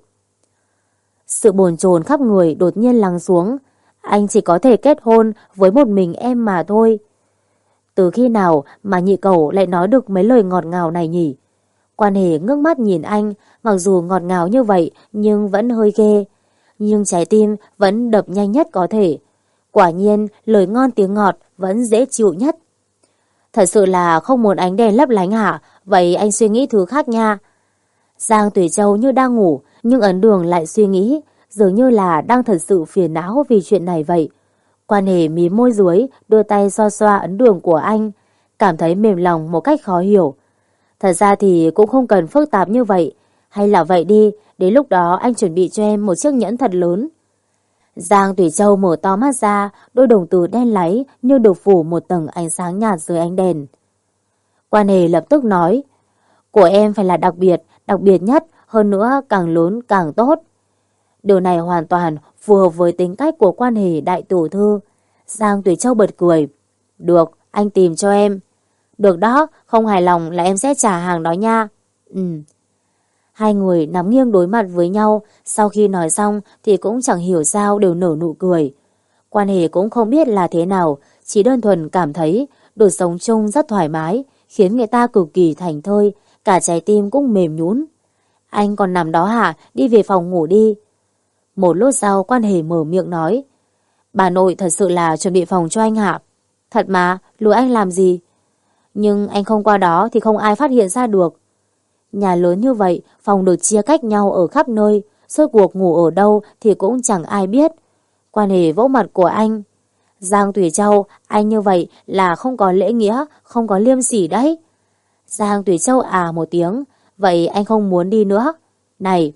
Sự bồn chồn khắp người đột nhiên lắng xuống. Anh chỉ có thể kết hôn với một mình em mà thôi. Từ khi nào mà nhị cẩu lại nói được mấy lời ngọt ngào này nhỉ? Quan Hề ngước mắt nhìn anh, mặc dù ngọt ngào như vậy nhưng vẫn hơi ghê. Nhưng trái tim vẫn đập nhanh nhất có thể. Quả nhiên lời ngon tiếng ngọt vẫn dễ chịu nhất. Thật sự là không muốn ánh đèn lấp lánh hả? Vậy anh suy nghĩ thứ khác nha. Giang Tùy Châu như đang ngủ, nhưng Ấn Đường lại suy nghĩ, dường như là đang thật sự phiền não vì chuyện này vậy. Quan Hề mím môi dưới, đưa tay xoa xoa ấn đường của anh, cảm thấy mềm lòng một cách khó hiểu. Thật ra thì cũng không cần phức tạp như vậy. Hay là vậy đi, đến lúc đó anh chuẩn bị cho em một chiếc nhẫn thật lớn. Giang Tùy Châu mở to mắt ra, đôi đồng tử đen láy như được phủ một tầng ánh sáng nhạt dưới ánh đèn. Quan Hề lập tức nói, của em phải là đặc biệt, đặc biệt nhất, hơn nữa càng lớn càng tốt. Điều này hoàn toàn phù hợp với tính cách của Quan Hề đại tiểu thư. Giang Tùy Châu bật cười. Được, anh tìm cho em. Được đó, không hài lòng là em sẽ trả hàng đó nha. Ừ. Hai người nắm nghiêng đối mặt với nhau, sau khi nói xong thì cũng chẳng hiểu sao đều nở nụ cười. Quan Hề cũng không biết là thế nào, chỉ đơn thuần cảm thấy đời sống chung rất thoải mái, khiến người ta cực kỳ thành thơi, cả trái tim cũng mềm nhũn. Anh còn nằm đó hả? Đi về phòng ngủ đi. Một lúc sau Quan Hề mở miệng nói, bà nội thật sự là chuẩn bị phòng cho anh hả? Thật mà, lùi anh làm gì? Nhưng anh không qua đó thì không ai phát hiện ra được. Nhà lớn như vậy, phòng được chia cách nhau ở khắp nơi, rốt cuộc ngủ ở đâu thì cũng chẳng ai biết. Quan Hề vỗ mặt của anh. Giang Tùy Châu, anh như vậy là không có lễ nghĩa, không có liêm sỉ đấy. Giang Tùy Châu à một tiếng, vậy anh không muốn đi nữa. Này!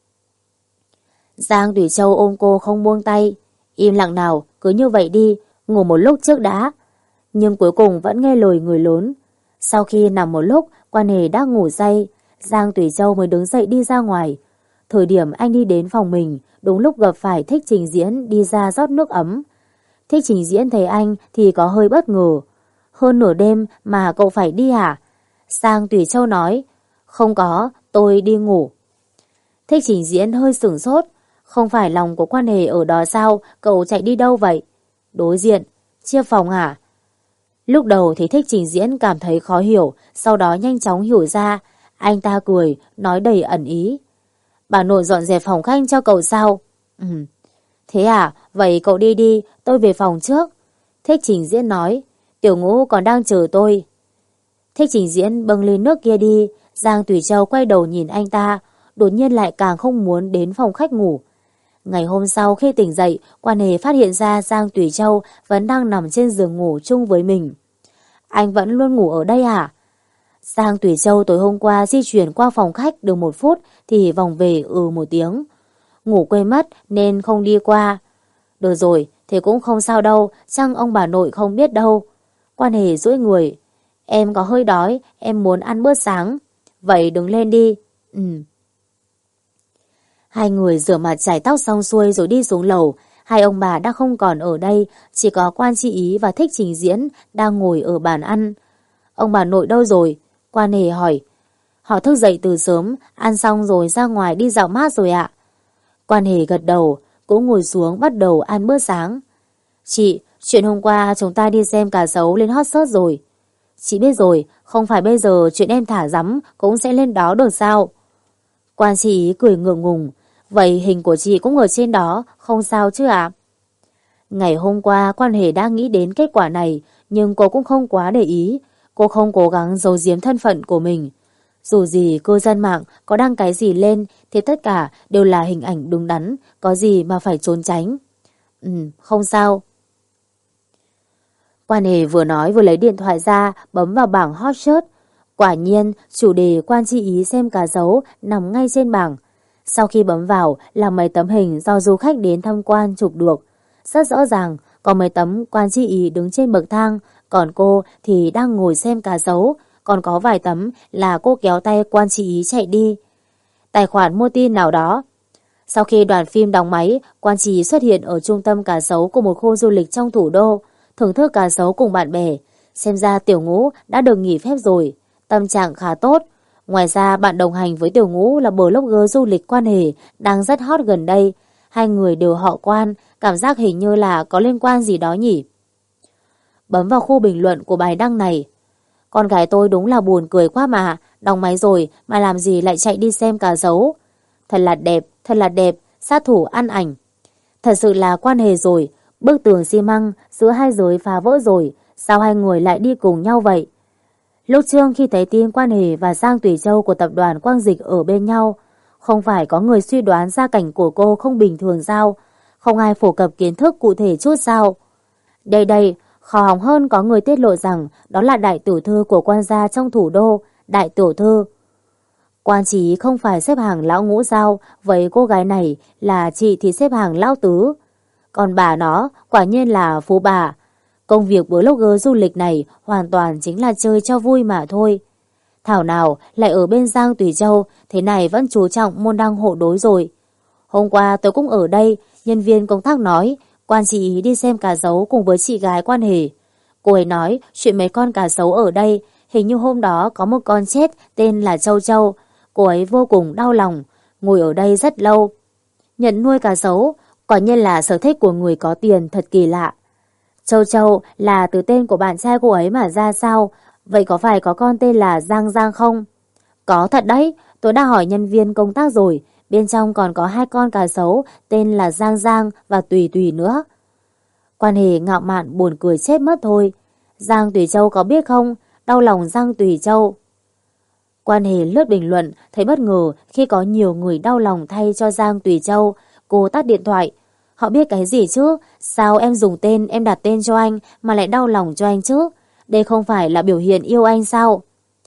Giang Tùy Châu ôm cô không buông tay. Im lặng nào, cứ như vậy đi, ngủ một lúc trước đã. Nhưng cuối cùng vẫn nghe lời người lớn. Sau khi nằm một lúc, Quan Hề đã ngủ say, Giang Tùy Châu mới đứng dậy đi ra ngoài. Thời điểm anh đi đến phòng mình, đúng lúc gặp phải Thích Trình Diễn đi ra rót nước ấm. Thích Trình Diễn thấy anh thì có hơi bất ngờ. Hơn nửa đêm mà cậu phải đi hả? Giang Tùy Châu nói, không có, tôi đi ngủ. Thích Trình Diễn hơi sửng sốt, không phải lòng của Quan Hề ở đó sao, cậu chạy đi đâu vậy? Đối diện, chia phòng hả? Lúc đầu thì Thích Trình Diễn cảm thấy khó hiểu, sau đó nhanh chóng hiểu ra. Anh ta cười, nói đầy ẩn ý. Bà nội dọn dẹp phòng khách cho cậu sao? Ừ. Thế à, vậy cậu đi đi, tôi về phòng trước. Thích Trình Diễn nói, Tiểu Ngũ còn đang chờ tôi. Thích Trình Diễn bưng ly nước kia đi, Giang Tùy Châu quay đầu nhìn anh ta, đột nhiên lại càng không muốn đến phòng khách ngủ. Ngày hôm sau khi tỉnh dậy, Quan Hề phát hiện ra Giang Tùy Châu vẫn đang nằm trên giường ngủ chung với mình. Anh vẫn luôn ngủ ở đây à? Giang Tùy Châu tối hôm qua di chuyển qua phòng khách được một phút thì vòng về ừ một tiếng. Ngủ quên mất nên không đi qua. Được rồi, thế cũng không sao đâu, chắc ông bà nội không biết đâu. Quan Hề duỗi người. Em có hơi đói, em muốn ăn bữa sáng. Vậy đứng lên đi. Ừ. Hai người rửa mặt chải tóc xong xuôi rồi đi xuống lầu. Hai ông bà đã không còn ở đây, chỉ có Quan Chi Ý và Thích Trình Diễn đang ngồi ở bàn ăn. Ông bà nội đâu rồi? Quan Hề hỏi. Họ thức dậy từ sớm, ăn xong rồi ra ngoài đi dạo mát rồi ạ. Quan Hề gật đầu, cũng ngồi xuống bắt đầu ăn bữa sáng. Chị, chuyện hôm qua chúng ta đi xem cá sấu lên hot search rồi. Chị biết rồi, không phải bây giờ chuyện em thả rắm cũng sẽ lên đó được sao? Quan Chi Ý cười ngượng ngùng. Vậy hình của chị cũng ở trên đó, không sao chứ ạ? Ngày hôm qua Quan Hề đã nghĩ đến kết quả này, nhưng cô cũng không quá để ý. Cô không cố gắng giấu giếm thân phận của mình. Dù gì cư dân mạng có đăng cái gì lên thì tất cả đều là hình ảnh đúng đắn, có gì mà phải trốn tránh. Ừ, không sao. Quan Hề vừa nói vừa lấy điện thoại ra, bấm vào bảng hot search. Quả nhiên, chủ đề Quan Chi Ý xem cá sấu nằm ngay trên bảng. Sau khi bấm vào là mấy tấm hình do du khách đến tham quan chụp được. Rất rõ ràng, có mấy tấm Quan Chi Ý đứng trên bậc thang, còn cô thì đang ngồi xem cá sấu. Còn có vài tấm là cô kéo tay Quan Chi Ý chạy đi. Tài khoản mua tin nào đó. Sau khi đoàn phim đóng máy, Quan Chi Ý xuất hiện ở trung tâm cá sấu của một khu du lịch trong thủ đô, thưởng thức cá sấu cùng bạn bè. Xem ra Tiểu Ngũ đã được nghỉ phép rồi, tâm trạng khá tốt. Ngoài ra bạn đồng hành với Tiểu Ngũ là blogger du lịch Quan Hề đang rất hot gần đây. Hai người đều họ Quan, cảm giác hình như là có liên quan gì đó nhỉ. Bấm vào khu bình luận của bài đăng này. Con gái tôi đúng là buồn cười quá mà, đóng máy rồi mà làm gì lại chạy đi xem cá sấu. Thật là đẹp, thật là đẹp, sát thủ ăn ảnh. Thật sự là Quan Hề rồi, bức tường xi măng giữa hai giới phá vỡ rồi, sao hai người lại đi cùng nhau vậy? Lúc trước khi thấy tin Quan Hề và Giang Tùy Châu của tập đoàn Quang Dịch ở bên nhau, không phải có người suy đoán gia cảnh của cô không bình thường sao? Không ai phổ cập kiến thức cụ thể chút sao? Đây đây, khó hỏng hơn có người tiết lộ rằng đó là đại tiểu thư của Quan gia trong thủ đô, đại tiểu thư. Quan Chí không phải xếp hàng lão ngũ sao, vậy cô gái này là chị thì xếp hàng lão tứ. Còn bà nó quả nhiên là phú bà. Công việc blogger du lịch này hoàn toàn chính là chơi cho vui mà thôi. Thảo nào lại ở bên Giang Tùy Châu, thế này vẫn chú trọng môn đăng hộ đối rồi. Hôm qua tôi cũng ở đây, nhân viên công tác nói Quan Chí Ý đi xem cá sấu cùng với chị gái Quan Hề. Cô ấy nói chuyện mấy con cá sấu ở đây, hình như hôm đó có một con chết tên là Châu Châu. Cô ấy vô cùng đau lòng, ngồi ở đây rất lâu. Nhận nuôi cá sấu, quả nhiên là sở thích của người có tiền, thật kỳ lạ. Châu Châu là từ tên của bạn trai cô ấy mà ra sao? Vậy có phải có con tên là Giang Giang không? Có thật đấy, tôi đã hỏi nhân viên công tác rồi. Bên trong còn có hai con cá sấu tên là Giang Giang và Tùy Tùy nữa. Quan Hề ngạo mạn buồn cười chết mất thôi. Giang Tùy Châu có biết không? Đau lòng Giang Tùy Châu. Quan Hề lướt bình luận, thấy bất ngờ khi có nhiều người đau lòng thay cho Giang Tùy Châu. Cô tắt điện thoại. Họ biết cái gì chứ? Sao em dùng tên, em đặt tên cho anh mà lại đau lòng cho anh chứ? Đây không phải là biểu hiện yêu anh sao?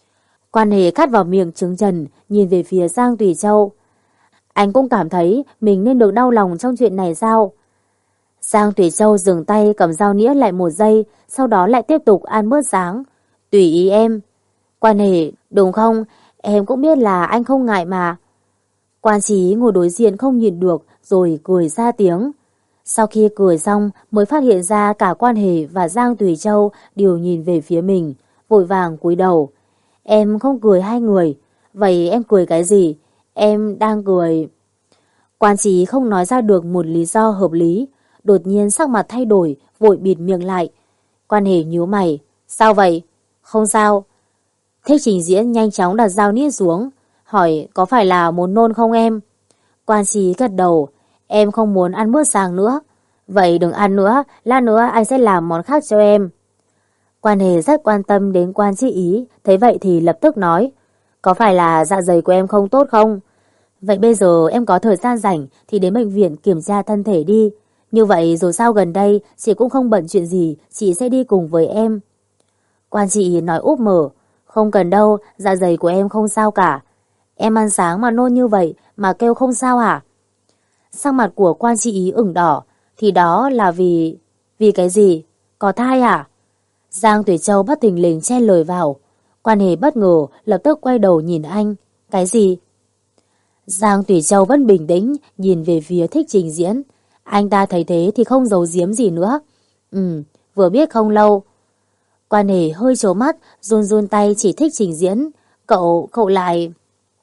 Quan Hề cắt vào miệng trứng trần, nhìn về phía Giang Tùy Châu. Anh cũng cảm thấy mình nên được đau lòng trong chuyện này sao? Giang Tùy Châu dừng tay cầm dao nĩa lại một giây, sau đó lại tiếp tục ăn bữa sáng. Tùy ý em. Quan Hề, đúng không? Em cũng biết là anh không ngại mà. Quan Chí ngồi đối diện không nhìn được rồi cười ra tiếng. Sau khi cười xong mới phát hiện ra cả Quan Hề và Giang Tùy Châu đều nhìn về phía mình, vội vàng cúi đầu. Em không cười hai người. Vậy em cười cái gì? Em đang cười... Quan Chí không nói ra được một lý do hợp lý. Đột nhiên sắc mặt thay đổi, vội bịt miệng lại. Quan Hề nhíu mày. Sao vậy? Không sao. Thích Trình Diễn nhanh chóng đặt dao nĩa xuống, hỏi có phải là muốn nôn không em? Quan Chí gật đầu. Em không muốn ăn bữa sáng nữa. Vậy đừng ăn nữa, lát nữa anh sẽ làm món khác cho em. Quan Hề rất quan tâm đến Quan Chí Ý, thấy vậy thì lập tức nói. Có phải là dạ dày của em không tốt không? Vậy bây giờ em có thời gian rảnh thì đến bệnh viện kiểm tra thân thể đi. Như vậy dù sao gần đây chị cũng không bận chuyện gì, chị sẽ đi cùng với em. Quan Chí Ý nói úp mở. Không cần đâu, dạ dày của em không sao cả. Em ăn sáng mà nôn như vậy mà kêu không sao hả? Sắc mặt của Quan Chí Ý ửng đỏ. Thì đó là vì... Vì cái gì? Có thai à? Giang Tùy Châu bất thình lình chen lời vào. Quan Hề bất ngờ, lập tức quay đầu nhìn anh. Cái gì? Giang Tùy Châu vẫn bình tĩnh, nhìn về phía Thích Trình Diễn. Anh ta thấy thế thì không giấu giếm gì nữa. Ừ, vừa biết không lâu. Quan Hề hơi trố mắt, run run tay chỉ Thích Trình Diễn. Cậu, cậu lại...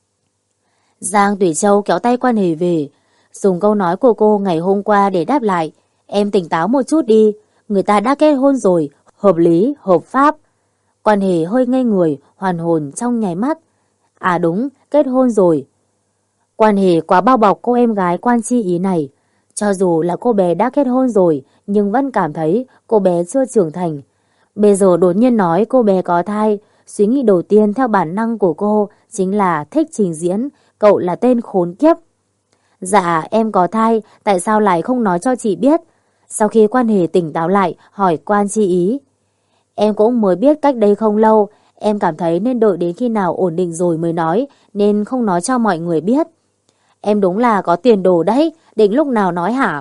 Giang Tùy Châu kéo tay Quan Hề về, dùng câu nói của cô ngày hôm qua để đáp lại. Em tỉnh táo một chút đi, người ta đã kết hôn rồi, hợp lý, hợp pháp. Quan Hề hơi ngây người, hoàn hồn trong nháy mắt. À đúng, kết hôn rồi. Quan Hề quá bao bọc cô em gái Quan Chi Ý này. Cho dù là cô bé đã kết hôn rồi, nhưng vẫn cảm thấy cô bé chưa trưởng thành. Bây giờ đột nhiên nói cô bé có thai, suy nghĩ đầu tiên theo bản năng của cô chính là Thích Trình Diễn, cậu là tên khốn kiếp. Dạ, em có thai, tại sao lại không nói cho chị biết? Sau khi Quan Hề tỉnh táo lại, hỏi Quan Chi Ý. Em cũng mới biết cách đây không lâu, em cảm thấy nên đợi đến khi nào ổn định rồi mới nói, nên không nói cho mọi người biết. Em đúng là có tiền đồ đấy, định lúc nào nói hả?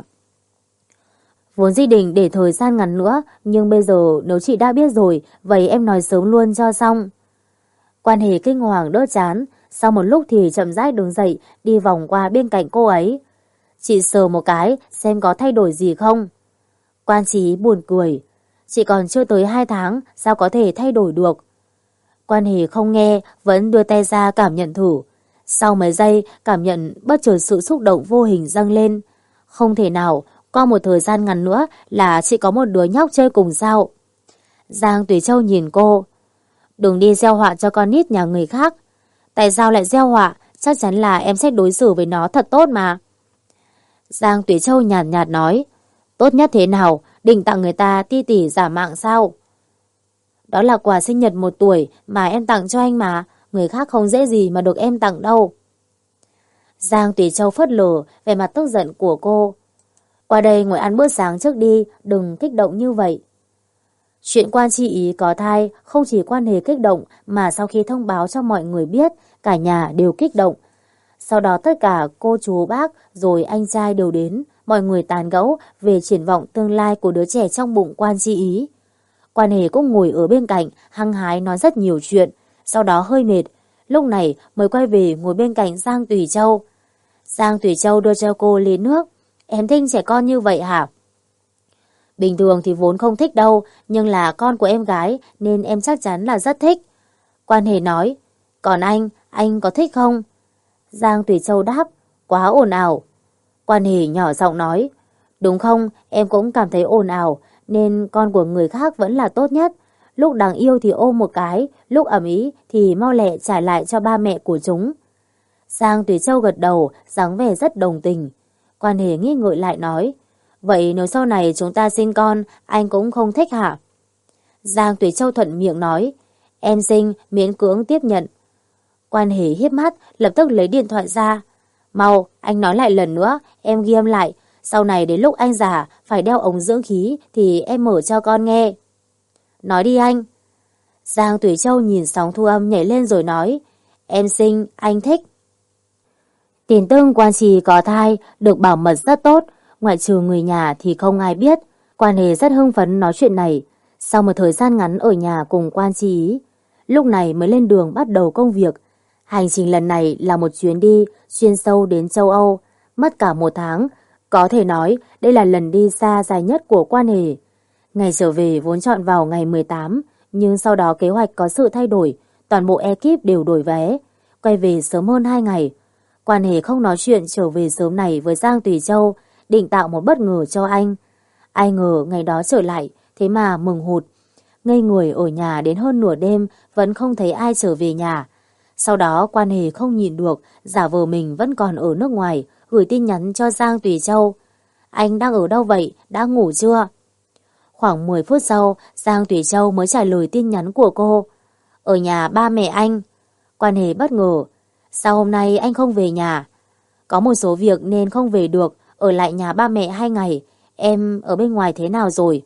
Vốn dĩ định để thời gian ngắn nữa, nhưng bây giờ nếu chị đã biết rồi, vậy em nói sớm luôn cho xong. Quan Hề kinh hoàng đỡ chán, sau một lúc thì chậm rãi đứng dậy, đi vòng qua bên cạnh cô ấy. Chị sờ một cái, xem có thay đổi gì không. Quan Chí buồn cười. Chị còn chưa tới hai tháng, sao có thể thay đổi được? Quan Hề không nghe, vẫn đưa tay ra cảm nhận thử. Sau mấy giây, cảm nhận bất chợt sự xúc động vô hình dâng lên. Không thể nào, qua một thời gian ngắn nữa là chị có một đứa nhóc chơi cùng sao? Giang Tùy Châu nhìn cô. Đừng đi gieo họa cho con nít nhà người khác. Tại sao lại gieo họa? Chắc chắn là em sẽ đối xử với nó thật tốt mà. Giang Tùy Châu nhạt nhạt nói. Tốt nhất thế nào? Định tặng người ta ti tỷ giả mạng sao? Đó là quà sinh nhật một tuổi mà em tặng cho anh mà. Người khác không dễ gì mà được em tặng đâu. Giang Tùy Châu phớt lờ về mặt tức giận của cô. Qua đây ngồi ăn bữa sáng trước đi, đừng kích động như vậy. Chuyện Quan Chi Ý có thai không chỉ Quan Hề kích động mà sau khi thông báo cho mọi người biết, cả nhà đều kích động. Sau đó tất cả cô chú bác rồi anh trai đều đến, mọi người tán gẫu về triển vọng tương lai của đứa trẻ trong bụng Quan Chi Ý. Quan Hề cũng ngồi ở bên cạnh, hăng hái nói rất nhiều chuyện, sau đó hơi mệt, lúc này mới quay về ngồi bên cạnh Giang Tùy Châu. Giang Tùy Châu đưa cho cô ly nước. Em thích trẻ con như vậy hả? Bình thường thì vốn không thích đâu, nhưng là con của em gái nên em chắc chắn là rất thích. Quan Hề nói. Còn anh, anh có thích không? Giang Tùy Châu đáp. Quá ồn ào. Quan Hề nhỏ giọng nói. Đúng không, em cũng cảm thấy ồn ào, nên con của người khác vẫn là tốt nhất. Lúc đáng yêu thì ôm một cái, lúc ầm ĩ thì mau lẹ trả lại cho ba mẹ của chúng. Giang Tùy Châu gật đầu, dáng vẻ rất đồng tình. Quan Hề nghi ngợi lại nói. Vậy nếu sau này chúng ta sinh con, anh cũng không thích hả? Giang Tùy Châu thuận miệng nói. Em sinh, miễn cưỡng tiếp nhận. Quan Hề híp mắt, lập tức lấy điện thoại ra. Mau, anh nói lại lần nữa, em ghi âm lại. Sau này đến lúc anh già, phải đeo ống dưỡng khí thì em mở cho con nghe. Nói đi anh. Giang Tùy Châu nhìn sóng thu âm nhảy lên rồi nói. Em sinh, anh thích. Tin tức Quan Trì có thai được bảo mật rất tốt, ngoại trừ người nhà thì không ai biết. Quan Hề rất hưng phấn nói chuyện này. Sau một thời gian ngắn ở nhà cùng Quan Chi Ý, lúc này mới lên đường bắt đầu công việc. Hành trình lần này là một chuyến đi chuyên sâu đến châu Âu, mất cả một tháng. Có thể nói đây là lần đi xa dài nhất của quan hệ. Ngày trở về vốn chọn vào ngày mười tám, nhưng sau đó kế hoạch có sự thay đổi, toàn bộ ekip đều đổi vé, quay về sớm hơn hai ngày. Quan hệ không nói chuyện trở về sớm này với Giang Tùy Châu, định tạo một bất ngờ cho anh. Ai ngờ ngày đó trở lại, thế mà mừng hụt. Ngây người ở nhà đến hơn nửa đêm vẫn không thấy ai trở về nhà. Sau đó quan hệ không nhịn được, giả vờ mình vẫn còn ở nước ngoài, gửi tin nhắn cho Giang Tùy Châu. Anh đang ở đâu vậy? Đã ngủ chưa? Khoảng mười phút sau, Giang Tùy Châu mới trả lời tin nhắn của cô. Ở nhà ba mẹ anh. Quan hệ bất ngờ. Sao hôm nay anh không về nhà? Có một số việc nên không về được, ở lại nhà ba mẹ hai ngày. Em ở bên ngoài thế nào rồi?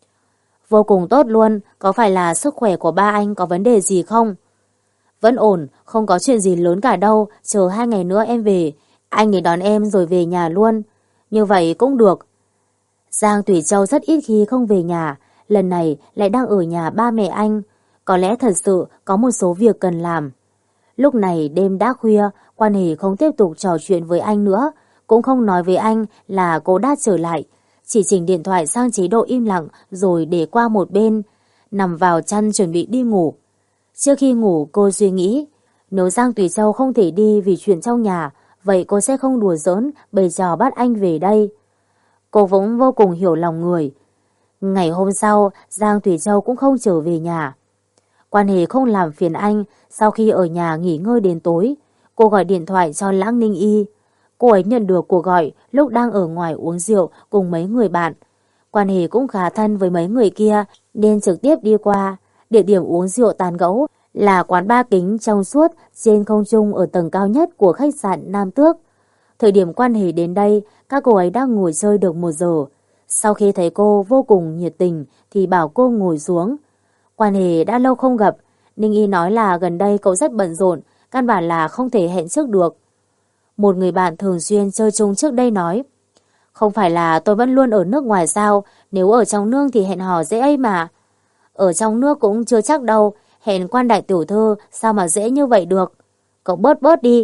Vô cùng tốt luôn, có phải là sức khỏe của ba anh có vấn đề gì không? Vẫn ổn, không có chuyện gì lớn cả đâu, chờ hai ngày nữa em về. Anh đến đón em rồi về nhà luôn. Như vậy cũng được. Giang Tùy Châu rất ít khi không về nhà, lần này lại đang ở nhà ba mẹ anh. Có lẽ thật sự có một số việc cần làm. Lúc này đêm đã khuya, quan hệ không tiếp tục trò chuyện với anh nữa, cũng không nói với anh là cô đã trở lại. Chỉ chỉnh điện thoại sang chế độ im lặng rồi để qua một bên, nằm vào chăn chuẩn bị đi ngủ. Trước khi ngủ cô suy nghĩ, nếu Giang Tùy Châu không thể đi vì chuyện trong nhà, vậy cô sẽ không đùa giỡn bày trò bắt anh về đây. Cô cũng vô cùng hiểu lòng người. Ngày hôm sau, Giang Tùy Châu cũng không trở về nhà. Quan hệ không làm phiền anh, sau khi ở nhà nghỉ ngơi đến tối, cô gọi điện thoại cho Lãng Ninh Y. Cô ấy nhận được cuộc gọi lúc đang ở ngoài uống rượu cùng mấy người bạn. Quan hệ cũng khá thân với mấy người kia nên trực tiếp đi qua. Địa điểm uống rượu tán gẫu là quán ba kính trong suốt trên không trung ở tầng cao nhất của khách sạn Nam Tước. Thời điểm quan hệ đến đây, các cô ấy đang ngồi chơi được một giờ. Sau khi thấy cô vô cùng nhiệt tình thì bảo cô ngồi xuống. Quan hệ đã lâu không gặp, Ninh Y nói là gần đây cậu rất bận rộn, căn bản là không thể hẹn trước được. Một người bạn thường xuyên chơi chung trước đây nói, không phải là tôi vẫn luôn ở nước ngoài sao, nếu ở trong nước thì hẹn hò dễ ấy mà. Ở trong nước cũng chưa chắc đâu, hẹn quan đại tiểu thư sao mà dễ như vậy được. Cậu bớt bớt đi.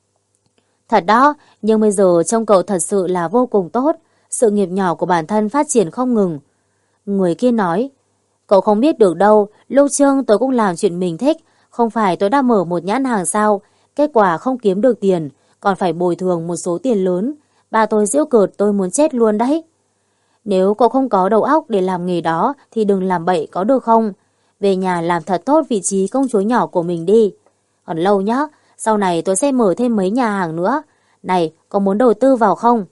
Thật đó, nhưng bây giờ trông cậu thật sự là vô cùng tốt, sự nghiệp nhỏ của bản thân phát triển không ngừng. Người kia nói, cậu không biết được đâu, lúc trước tôi cũng làm chuyện mình thích, không phải tôi đã mở một nhãn hàng sao, kết quả không kiếm được tiền, còn phải bồi thường một số tiền lớn, ba tôi giễu cợt tôi muốn chết luôn đấy. Nếu cậu không có đầu óc để làm nghề đó thì đừng làm bậy có được không? Về nhà làm thật tốt vị trí công chúa nhỏ của mình đi. Còn lâu nhá, sau này tôi sẽ mở thêm mấy nhà hàng nữa. Này, có muốn đầu tư vào không?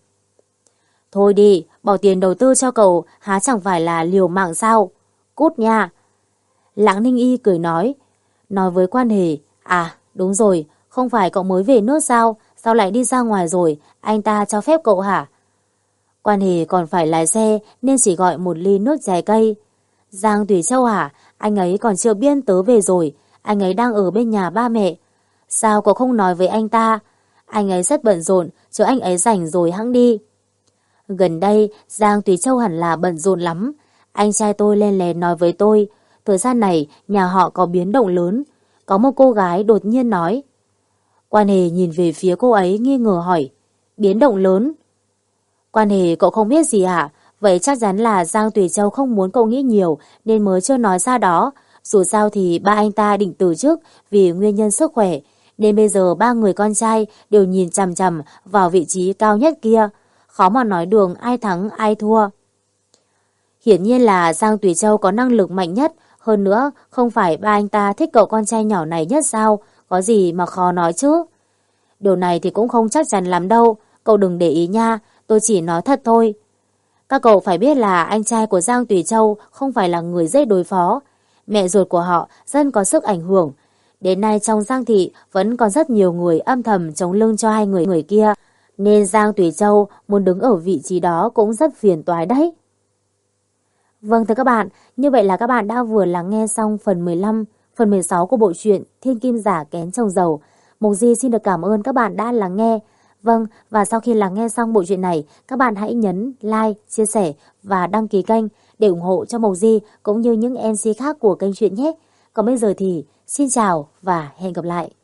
Thôi đi, bỏ tiền đầu tư cho cậu há chẳng phải là liều mạng sao? Cút nha. Lãng Ninh Y cười nói. Nói với quan hệ, à đúng rồi, không phải cậu mới về nước sao? Sao lại đi ra ngoài rồi? Anh ta cho phép cậu hả? Quan hệ còn phải lái xe nên chỉ gọi một ly nước trái cây. Giang Tùy Châu hả? Anh ấy còn chưa biết tớ về rồi. Anh ấy đang ở bên nhà ba mẹ. Sao cậu không nói với anh ta? Anh ấy rất bận rộn, chờ anh ấy rảnh rồi hẵng đi. Gần đây, Giang Tùy Châu hẳn là bận rộn lắm. Anh trai tôi lên lén nói với tôi, thời gian này nhà họ có biến động lớn. Có một cô gái đột nhiên nói. Quan hệ nhìn về phía cô ấy nghi ngờ hỏi, biến động lớn? Quan hệ cậu không biết gì hả? Vậy chắc chắn là Giang Tùy Châu không muốn cậu nghĩ nhiều nên mới chưa nói ra đó. Dù sao thì ba anh ta định từ chức vì nguyên nhân sức khỏe, nên bây giờ ba người con trai đều nhìn chằm chằm vào vị trí cao nhất kia. Khó mà nói đường ai thắng ai thua. Hiển nhiên là Giang Tùy Châu có năng lực mạnh nhất. Hơn nữa, không phải ba anh ta thích cậu con trai nhỏ này nhất sao? Có gì mà khó nói chứ? Điều này thì cũng không chắc chắn lắm đâu. Cậu đừng để ý nha, tôi chỉ nói thật thôi. Các cậu phải biết là anh trai của Giang Tùy Châu không phải là người dễ đối phó. Mẹ ruột của họ rất có sức ảnh hưởng. Đến nay trong Giang Thị vẫn còn rất nhiều người âm thầm chống lưng cho hai người người kia. Nên Giang Tùy Châu muốn đứng ở vị trí đó cũng rất phiền toái đấy. Vâng thưa các bạn, như vậy là các bạn đã vừa lắng nghe xong phần mười lăm, phần mười sáu của bộ truyện Thiên Kim Giả Kén Chồng Giàu. Mục Di xin được cảm ơn các bạn đã lắng nghe. Vâng, và sau khi lắng nghe xong bộ truyện này, các bạn hãy nhấn like, chia sẻ và đăng ký kênh để ủng hộ cho Mộc Di cũng như những em xê khác của kênh truyện nhé. Còn bây giờ thì Xin chào và hẹn gặp lại.